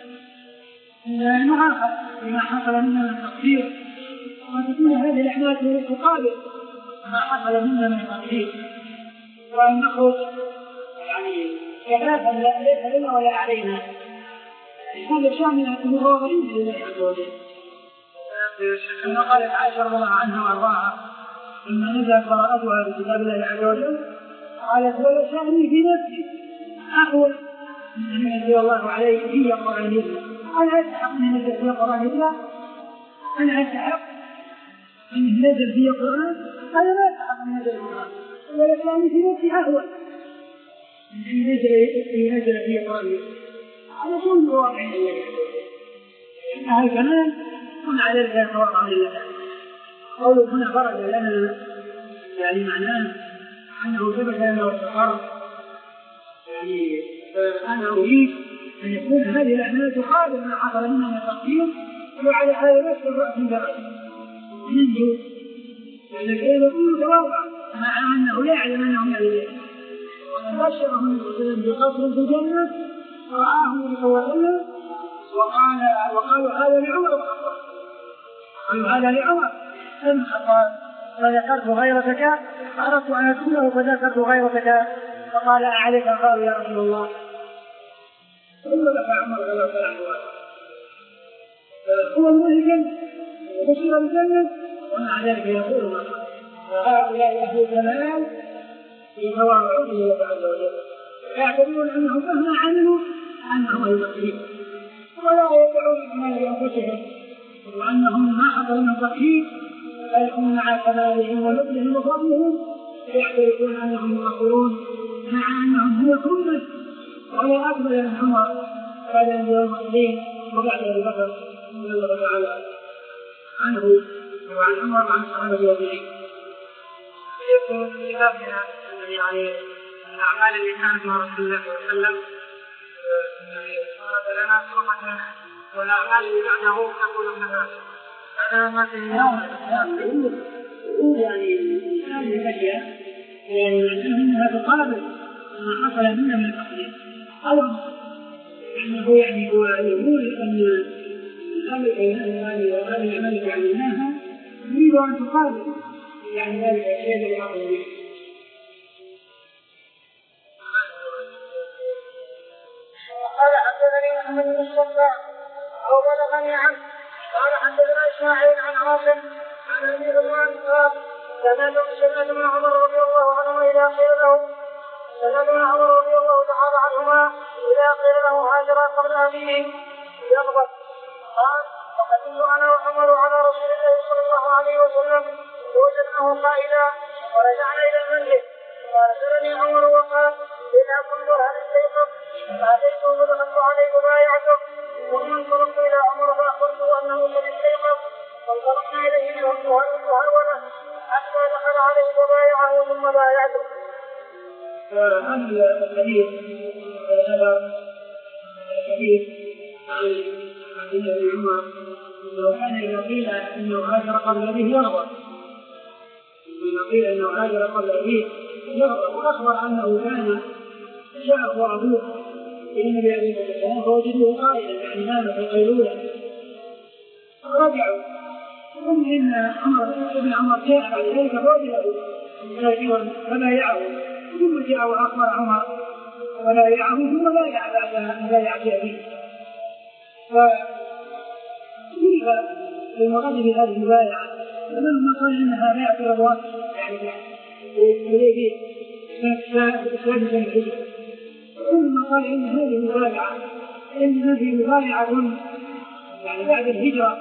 معاقب بما حصل منا من تقصير، وتكون هذه الأعمال تقابل ما حصل منا من تقصير، وأن نخرج يعني كفافا ليس لنا ولا علينا. هذا شأن المتواضعين لله عز وجل. كما قالت عائشة رضي الله عنها وارضاها لما نزلت براءتها بكتاب الله عز وجل قالت ولا شأني في نفسي أقوى من أن ينزل الله عليه في قرآن الله. أنا أستحق أن ينزل في قرآن الله، أنا أستحق أن ينزل في قرآن، أنا لا أستحق أن ينزل في قرآن، ولا شأني في نفسي أقوى من أن ينزل في قرآن الله. هذا كل واقع لله إنها الكمال ومع ذلك يتواضع لله. قوله هنا خرج لنا يعني معناه أنه ثبت لنا واستقر، يعني أنا أريد أن يكون هذه الأعمال تقابل ما حصل لنا من التقدير وعلى هذا نفس الرأس درجة منه، لأن كيف يكون تواضع مع أنه لا يعلم أنه يعلم وبشره النبي بقصر في الجنة رآه يتولى وقال وقالوا هذا لعمر قالوا هذا لعمر ثم قال فذكرت غيرتك فأردت أن أدخله فذكرت غيرتك فقال أعليك قالوا يا رسول الله ثم بكى عمر رضي الله عنه هو من الجنة وبشر الجنة ومع ذلك يقول ما وهؤلاء أهل الكمال يتواضعون لله عز وجل يعتبرون أنهم مهما عملوا أنهم المسلمين ولا يدعون بما لأنفسهم وأنهم ما حصل من تقييد فيكون مع كمالهم ولبهم وفضلهم يعتبرون أنهم مقصرون مع أنهم هم الكل ولا أفضل من عمر بعد أن يوم الدين وبعد أبي بكر رضي الله تعالى عنه وعن عمر وعن الصحابة والتابعين. يكون في بابنا يعني الأعمال اللي كانت مع رسول الله صلى الله عليه وسلم صارت لنا صورة والأعمال اللي بعده تكون لنا أنا ما يعني هذه الأشياء يعني أنها تقابل ما حصل منا من التقدير أو أنه يعني هو يقول أن هذه الأعمال التي عملناها نريد أن تقابل يعني ذلك الشيء الذي حصل به. قال حدثني محمد بن الصباح أو بلغني عنه قال حدثنا إسماعيل عن عاصم عن أبي عثمان قال سمعت ابن عمر رضي الله عنهما إذا قيل له سمعت ابن عمر رضي الله تعالى عنهما إذا قيل له هاجر قبل أبيه يغضب قال وقدمت أنا وعمر على رسول الله صلى الله عليه وسلم ووجدناه قائلا ورجعنا إلى المنزل فأرسلني عمر وقال إذا كنت هل استيقظ فأتيته فدخلت عليه وبايعته ثم انطلقت إلى عمر فأخبرته أنه قد استيقظ فانطلقنا إليه مهرولة حتى دخل عليه وبايعه ثم بايعته. فهذا الحديث هذا الحديث عن عبد الله بن عمر لو كان إذا قيل إنه هاجر قبل أبيه يغضب إذا قيل إنه هاجر قبل أبيه يغضب وأخبر أنه كان شاء أبوه النبي عليه الصلاة والسلام فوجدوه قائلا يعني نام في القيلولة فرجعوا ثم إن عمر بن عمر جاء بعد ذلك فوجده ساجدا فبايعه ثم جاء وأخبر عمر فبايعه ثم بايع بعد أن بايع أبيه فكيف المراد بهذه البايعة فلما قال إنها بايعة رضوان يعني إليه سادسا الحجر ثم قال إن هذه مبايعة إن هذه مبايعة يعني بعد الهجرة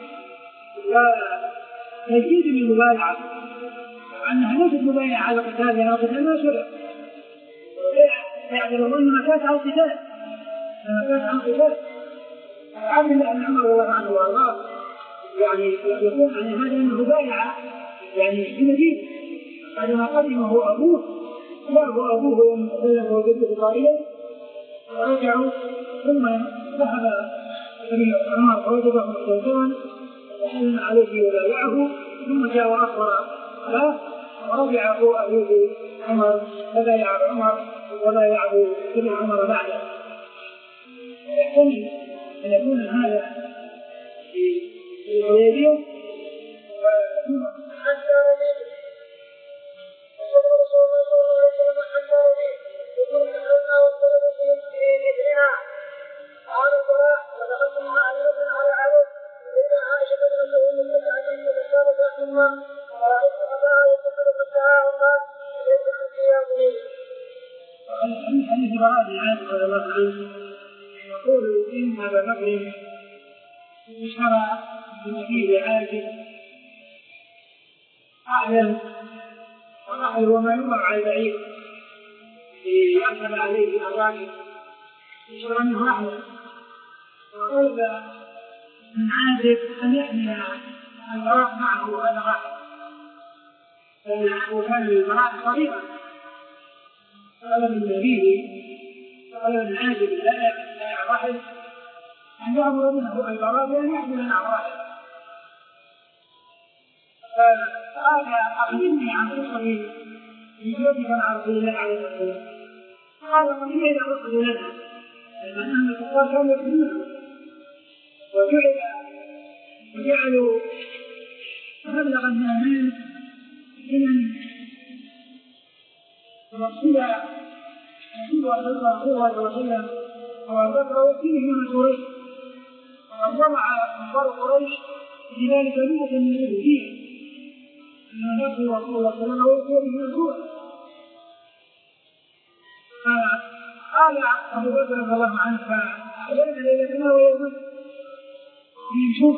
فتزيد من المبايعة أنها ليست مبايعة على قتال لأن القتال ما شرع يعتبرون أنها كانت عن قتال أنها كانت عن قتال عبد الله بن عمر رضي الله عنه وارضاه يعني يقول عن هذا أنه مبايعة يعني في المدينة بعدما قدمه أبوه جاءه أبوه يوم تكلم وجده قائلا ورجعوا ثم ذهب ابن عمر فوجده مستوجبا وسلم عليه وبايعه ثم جاء وأخبر له ورجع أبوه عمر فبايع عمر وبايعه ابن عمر بعده. يحتمل أن يكون هذا في الحديبية حتى وصلى رسول الله صلى الله عليه وسلم حتى يكون حلنا والطلب في مثلنا قال البراء فدخلت مع عائشة على عبد إذا عائشة بن مسعود مسعد فسالت ثم رأيت أباها يتصل فتاهما ليس أنت يا بني. وفي حديث براء بن عازب رضي الله عنه يقول إن أبا بكر اشترى بنبيذ عازب أعلم والأهل وما يمر على البعير ليركب عليه الراكب يشرب منه أحلى وطلب من عازب أن يحمل البراء معه هذا الراكب فإنه كان البراء صغيرا طلب النبي قال العاجل لا يعمل واحد أن يأمر منه البراء بأن يحمل عن واحد. فقال أخبرني عن قصة يجوزك عن رسول الله عليه الصلاة والسلام. قال ومن إلى رسول لنا أن الكفار كانوا يكذبون وجعل وجعلوا مبلغ النعمان لمن رسول رسول الله صلى الله عليه وسلم وذكر وكيله من قريش وقد جمع كفار قريش بذلك مئة من اليهودية أن نبي رسول الله صلى الله عليه وسلم من الجوع. فقال أبو بكر رضي الله عنه فأحيانا ليلتنا ويومنا يشوف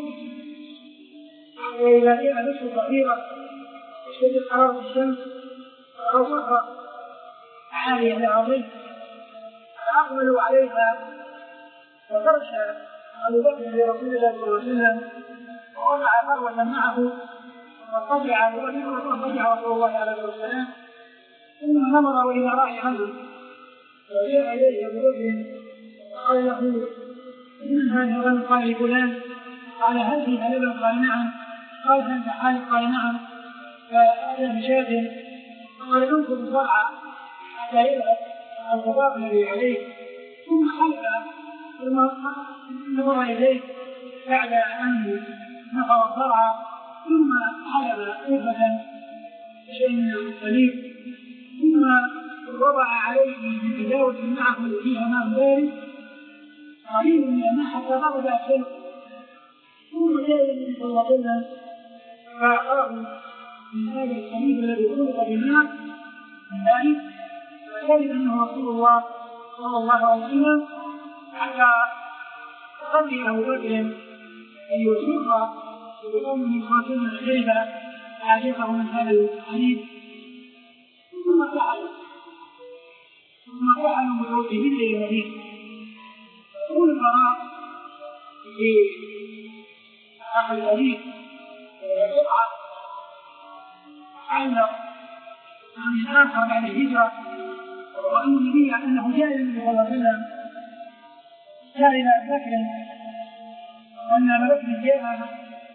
وإذا جاء نصف صغيرة تشتد حرارة الشمس أو صخرة عالية لعظيم فأقبلوا عليها وفرش أبو بكر لرسول الله صلى الله عليه وسلم ووضع فروة معه وطبع أبو بكر وطبع رسول الله عليه والسلام ثم نظر وإذا راعي عنه وجاء إليه أبو بكر وقال له إن هذا الرجل قال لفلان قال هل في هلبا؟ قال نعم. قال هل في حالك؟ قال نعم. فأتى بشاة قال انظر الزرع حتى يذهب الغبار الذي عليه ثم حلب ثم نظر إليه بعد أن نفر الزرع ثم حلب قربة شيء من الصليب ثم وضع عليه من تجاوز معه فيها ماء بارد قليل من الماء حتى غضب الشيء ثم جاء النبي صلى الله عليه وسلم فأعطاه من هذا الحليب الذي خلق بالماء ذلك وشهد أنه رسول الله صلى الله عليه وسلم حتى تقضي أبو بكر أن يسوق بقومه صلى الله عليه وسلم الحليب حاجته من هذا الحليب ثم فعل ثم فعلوا متوجهين إلى المدينة. يقول البراء في أحد الحديث قطعة علق عن آخر بعد الهجرة وأن النبي أنه جاء النبي صلى الله عليه وسلم جاء إلى أبي بكر وأن أبا بكر جاء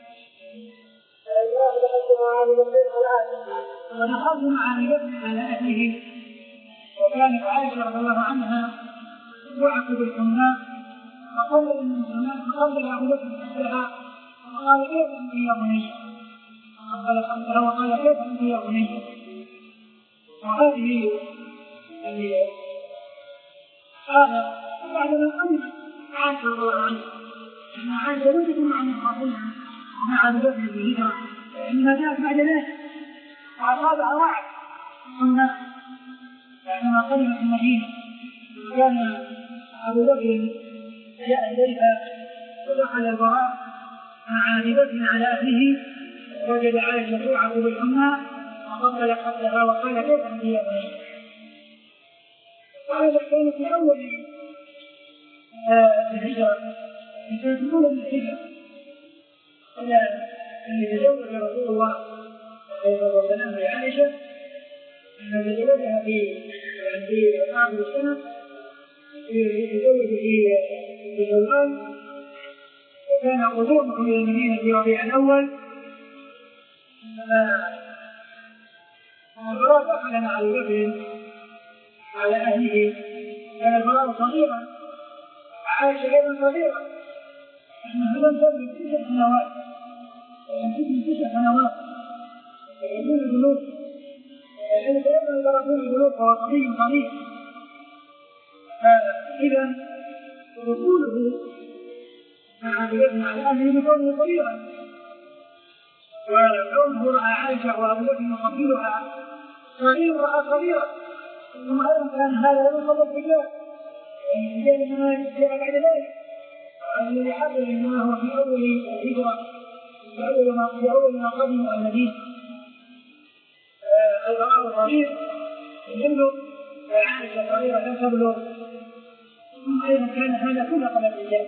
ودخلت مع أبي بكر على أهله وكانت عائشة رضي الله عنها تعقد الحمام فقبل المسلمات فقبل أبو بكر تحتها وقال كيف أنت يا بني؟ قبل خمسها وقال كيف أنت يا بني؟ وهذه يعني هذا بعد ما قبل عائشة رضي الله عنها أن عائشة لم تكن مع المخاطبين مع أبي بكر في الهجرة إنما جاءت بعد ذلك وأصابها وعد ثم بعدما قدمت المدينة كان أبو بكر جاء إليها ودخل البراء مع أبي بكر على أهله وجد عائشة توعظ بالحمى وقبل حدها وقال كيف أنت يا بني؟ وهذا كان في أول الهجرة كانت في أول الهجرة قبل أن يتزوج رسول الله عليه الصلاة والسلام بعائشة أن تزوجها في في آخر السنة يتزوج في شوال وكان قدومه إلى المدينة في ربيع الأول البراء دخل مع أبي بكر على أهله كان البراء صغيرا عائشة أيضا صغيرة أنه لم تبلغ تسع سنوات ولم تكن تسع سنوات ويكون البلوغ لأن سيدنا البراء البلوغ وهو صغير صغير إذا دخوله مع أبي بكر على أهله بكونه صغيرا وكونه رأى عائشة وأبو بكر يقبلها صغير رأى صغيرا ثم أيضا كان هذا لم يقبل الرجال يعني إنما جاء بعد ذلك الذي حصل إنما هو في أول الهجرة في أول ما في أول ما قدموا المدينة البراء صغير يبلغ وعائشة صغيرة لم تبلغ ثم أيضا كان هذا كله قبل الرجال.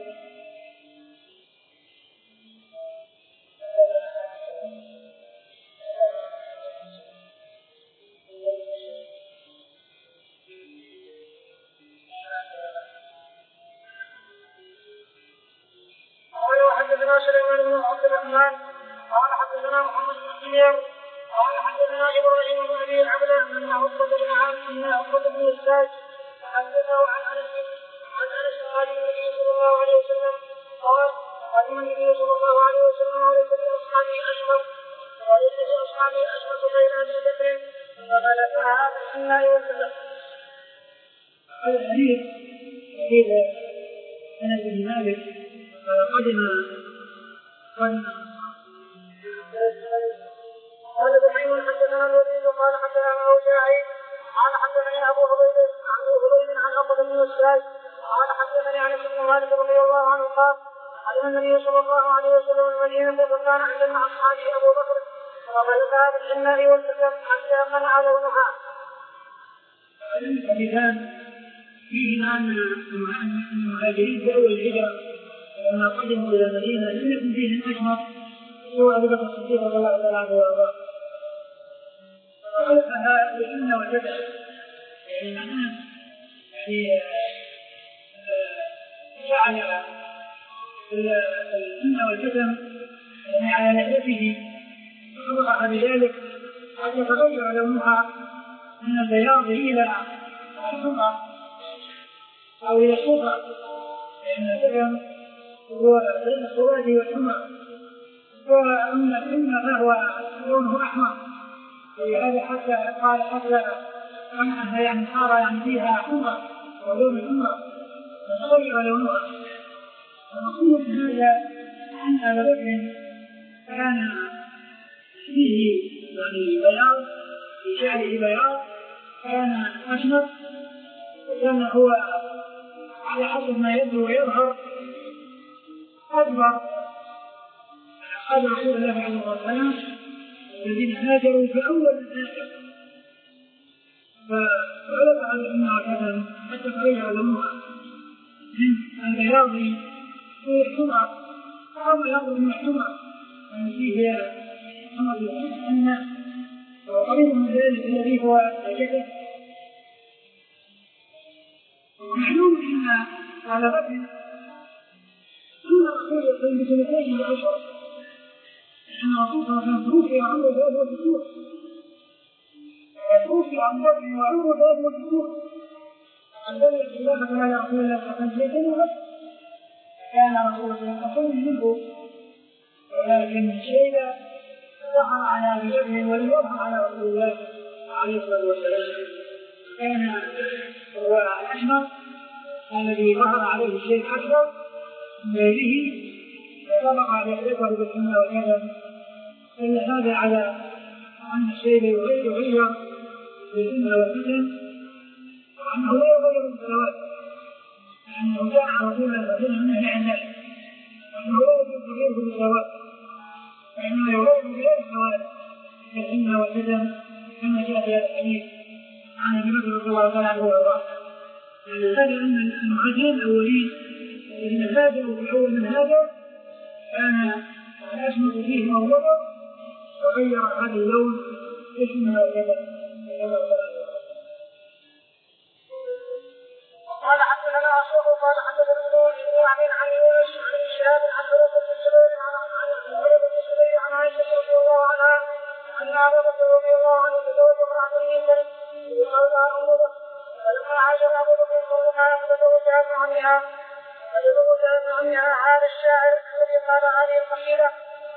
السير قال حدثنا ابراهيم بن ابي العبله ان عقبه بن عامر ان عقبه بن الساج حدثه عن انس عن انس قال النبي صلى الله عليه وسلم قال قدم النبي صلى الله عليه وسلم وليس لاصحابه اشمر وليس لاصحابه اشمر غير ابي بكر فقال فهذا في النار والسلام. هذا الحديث حديث انس بن مالك قدم قدم قال ابراهيم حدثنا الوليد قال حدثنا الاوزاعي قال حدثني ابو عبيد عن ابو عبيد عن عقبه بن الساج قال حدثني عن ابن مالك رضي الله عنه قال قدم النبي صلى الله عليه وسلم المدينه فكان عند مع اصحابه ابو بكر فغلبها بالحناء والسكر حتى منع لونها. الحديثان فيهما ان المهاجرين في اول الهجره لما قدموا الى المدينه لم يكن فيهم اشمر هو ابو بكر الصديق رضي الله تعالى عنه وارضاه. وخلفها بالحنه والسكر يعني معناه يعني جعل الحنه والسكر يعني على لحيته وخلق بذلك حتى يتغير لونها من البياض الى الحمرة او الى الصفرة لان السكر هو بين السواد والحمرة وأما الحنة فهو لونه أحمر ولهذا حتى قال حتى أنها يعني صار يعني فيها حمرة ولون الحمرة فتغير لونها. المقصود هذا أن أبا بكر كان فيه يعني بياض في شعره بياض كان أشمر وكان هو على حسب ما يبدو ويظهر أكبر قال رسول الله صلى الله عليه وسلم الذين هاجروا في أول الآخر فغلب على الأمة والحسن حتى تغير لونها من البياض في الحمرة أو بياض من الحمرة يعني فيه حمر الحنة وقريب من ذلك الذي هو الجسد. معلوم أن على بكر ثم رسول الله بسنتين وعشر أن الرسول صلى الله عليه وسلم توفي عمره ثلاث وستين توفي عن بكر وعمره ثلاث وستين فانزل الخلافة على رسول الله صلى الله عليه وسلم كان رسول الله أقل منه ولكن الشيبة ظهر على أبي بكر ولم يظهر على رسول الله عليه الصلاة والسلام. كان هو الأحمر الذي ظهر عليه الشيء الأكبر من غيره وطبق بيده بالسنة والكذب إلا هذا على أن الشيء يغير غير بالسنة والكذب وأنه لا يغير بالسواد لأنه جاء رسول الله صلى الله عليه وسلم عن ذلك وأنه لا يغير بالسواد فإنه يغير بغير السواد بالسنة والكذب كما جاء في هذا الحديث عن ابي بكر رضي الله تعالى عنه وارضاه. يعني هذا ان المهاجرين الاولين الذين هاجروا في اول من هاجر كان الاشمر فيه موضوع وغير هذا اللون اسمه وكذا. قال حدثنا اشرف قال حدثنا ابن عن عن يونس عن شهاب عن عروه بن الزبير عن عروه بن الزبير عن عائشه رضي الله عنها ان ابا بكر رضي الله عنه تزوج امراه من يقال لها ام بكر فلما عاشر ابو بكر قومها فتزوجها ابن عمها فتزوجها ابن عمها هذا الشاعر الذي قال هذه القصيده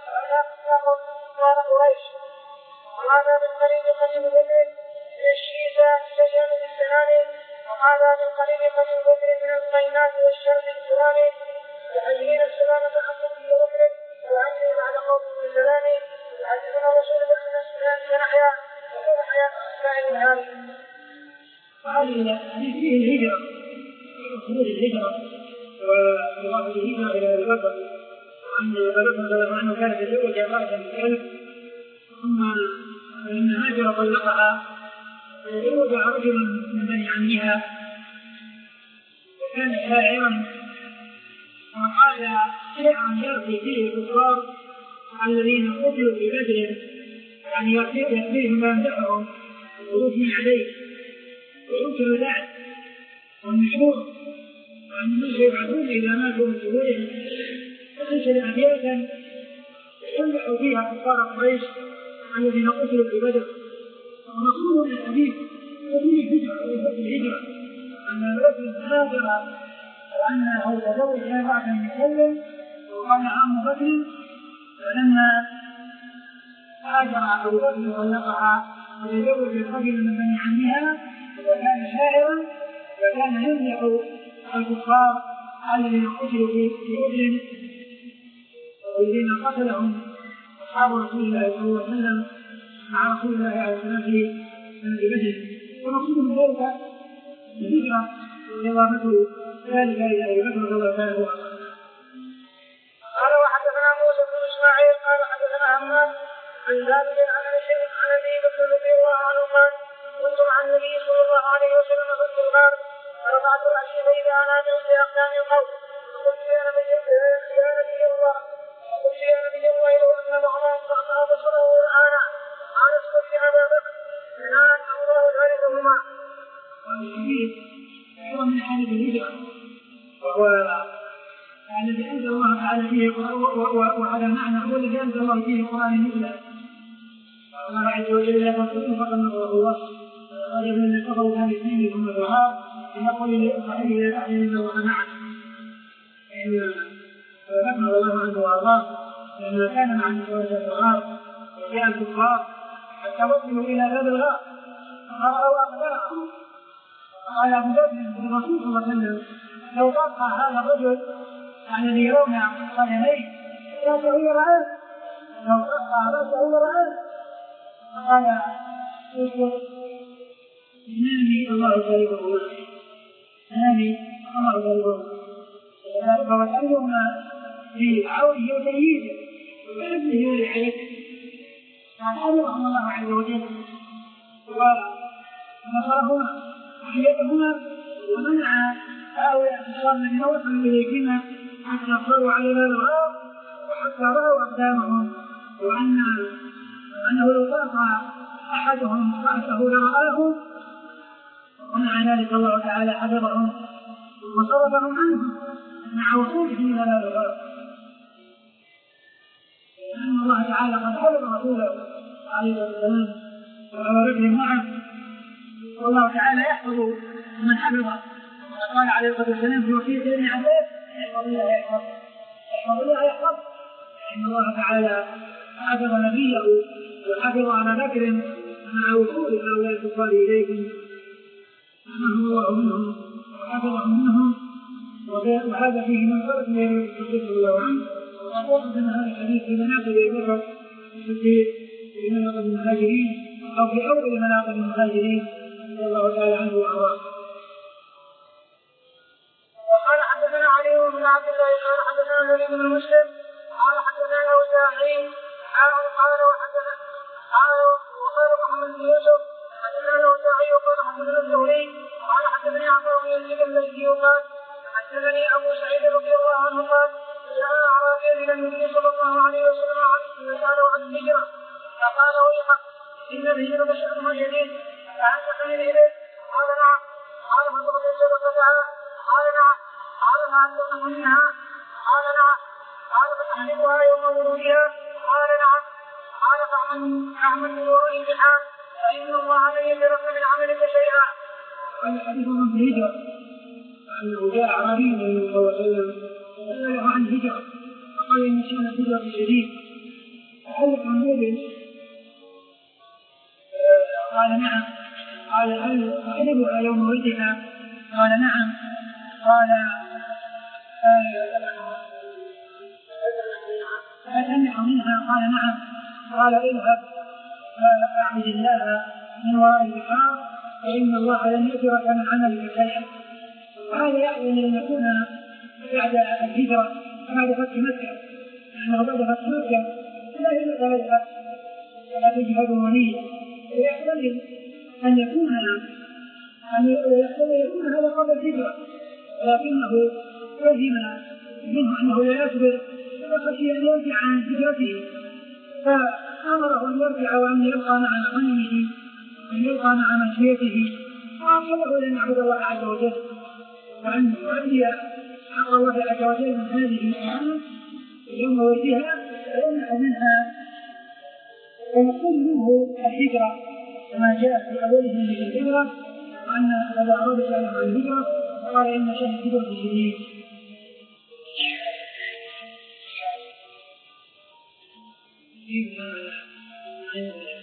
قال قريش وهذا بالقريب قريب بكر من الشيزه شجر السناني وهذا بالقريب قريب بكر من القينات والشرب السلامي يحيين السلامه حقا في بكر وعني بعد قوم من سلامي حدثنا رسول الله صلى الله عليه وسلم نحيا ونحيا سائل هذا. هذه فيه الهجرة خروج الهجرة وإضافة الهجرة إلى أبي بكر وأن أبا بكر رضي الله عنه كان يتزوج امرأة من الكلب ثم فإن هاجر طلقها فتزوج رجلا من بني عمها وكان شاعرا وقال شيئا يرثي فيه الكفار الذين قتلوا في بدر يعني يرثيهم ويمدحهم ويثني عليه وينكر ذلك والمشهور وأن الناس يبعثون إذا ماتوا من قبورهم فأنشد أبياتا يمدح فيها كفار قريش الذين قتلوا في بدر. ورسول الحديث رسول الهجرة الهجرة أن الرجل هاجر وأنه تزوج بعد أن يسلم وقال عام بدر، فلما هاجر أبو بكر طلقها وتزوج الرجل من بني عمها وكان شاعرا وكان يمدح الكفار الذين قتلوا في بدر والذين قتلهم أصحاب رسول الله صلى الله عليه وسلم مع رسول الله عليه وسلم في بدر. ونقصد من ذلك الهجرة نظامته ذلك إلى أبي بكر رضي الله عنه. قال وحدثنا موسى بن إسماعيل قال حدثنا همام عن ثابت عن عن أبي بكر رضي الله عنه قال كنت مع النبي صلى الله عليه وسلم في الغار فرفعت رأسي فإذا أنا بين أقدام القوم فقلت يا نبي يا نبي الله قلت يا نبي الله لو أن بعضهم قطع بصره الآن قال اسكت يا أبا بكر الآن الله ثالثهما. والحديث هو من حديث الهجرة وهو الذي أنزل الله تعالى فيه وهذا معنى هو الذي أنزل الله فيه القرآن مثله. الله عز وجل لا تنصروا فقد نصره الله قال الذين كفروا كان اثنين ثم الرهاب يقول لأصحابه لا تحزنوا الله معنا. فذكر الله عنه وارضاه لما كان مع نسوة الغار وجاء الكفار حتى وصلوا إلى باب الغار فرأوا أخبارهم قال أبو بكر الرسول صلى الله عليه وسلم لو طرح هذا الرجل الذي يرون قدميه رأسه يرعاه لو طرح رأسه يرعاه قال اسكت إنني الله ثالثهما إنني الله ثالثهما. فوسلهما في عونه وتأييده وحفظه ولحياته فحفظهم الله عز وجل ونصرهما وحياتهما ومنع هؤلاء الأشرار الذين وصلوا إليهما حتى صاروا على باب الغار وحتى رأوا أقدامهم وأن أنه لو طرح أحدهم رأسه لرآهم ومع ذلك الله تعالى حفظهم وصرفهم عنهم مع وصولهم إلى باب الغار لأن الله تعالى قد حفظ رسوله عليه السلام وعلى رجل معه والله تعالى يحفظ من حفظه. قال عليه الصلاة والسلام في وصية ابن عباس احفظ الله يحفظ احفظ الله يحفظ إن الله تعالى حفظ نبيه وحفظ على بكر مع وصول هؤلاء الكفار إليهم أنه الله منهم وحفظهم منهم وهذا فيه منزلة من الرسول صلى الله عليه وسلم. وقصد من هذا الحديث في مناقب أبي بكر في مناقب المهاجرين أو في أول مناقب المهاجرين رضي الله تعالى عنه وأرضاه. وقال حدثنا علي بن عبد الله قال حدثنا الوليد بن مسلم قال حدثنا الأوزاعي قال وحدثنا قال وقال محمد بن يوسف حدثنا الأوزاعي وقال حدثنا الزهري قال حدثني عطاء بن يزيد المكي قال حدثني أبو سعيد رضي الله عنه قال جاء أعرابي إلى النبي صلى الله عليه وسلم عن سأله عن الهجرة فقال ويحق إن الهجرة شأنها شديد فهل تحمل إليه؟ قال نعم. قال فقد صدقتها؟ قال نعم. قال فهل تحملها؟ قال نعم. قال فتحرقها يوم ورودها؟ قال نعم. قال فاعمل بوراء الحال فإن الله لن يترك من عملك شيئا. الحديث عن الهجرة أنه جاء أعرابي النبي صلى الله عليه وسلم سأله عن الهجرة فقال إن شأن الهجرة شديد فحلق عن ذلك قال نعم. قال هل تحلقها يوم ولدها؟ قال نعم. قال هل تمنع منها؟ قال نعم. قال اذهب فاعبد الله من وراء البحار فإن الله لن يترك من عملك شيئا. وهذا يعني أن يكون بعد الهجرة بعد فتح مكة لأنه بعد فتح مكة لا يمكن أن يذهب ولا تجهد وليا ويحتمل أن يكون أن يكون هذا قبل الهجرة ولكنه فهم منه أنه لا يصبر فخشي أن يرجع عن هجرته فأمره أن يرجع وأن يبقى مع غنمه وأن يبقى مع مشيته وأرشده أن يعبد الله عز وجل وأن يؤدي حق الله عز وجل من هذه الأمانة يوم ولدها ويمنع منها ويقول منه الهجرة كما جاء في أوله من الهجرة، وأن أبا عوف سأله عن الهجرة وقال إن شأن الهجرة شديد. Thank you.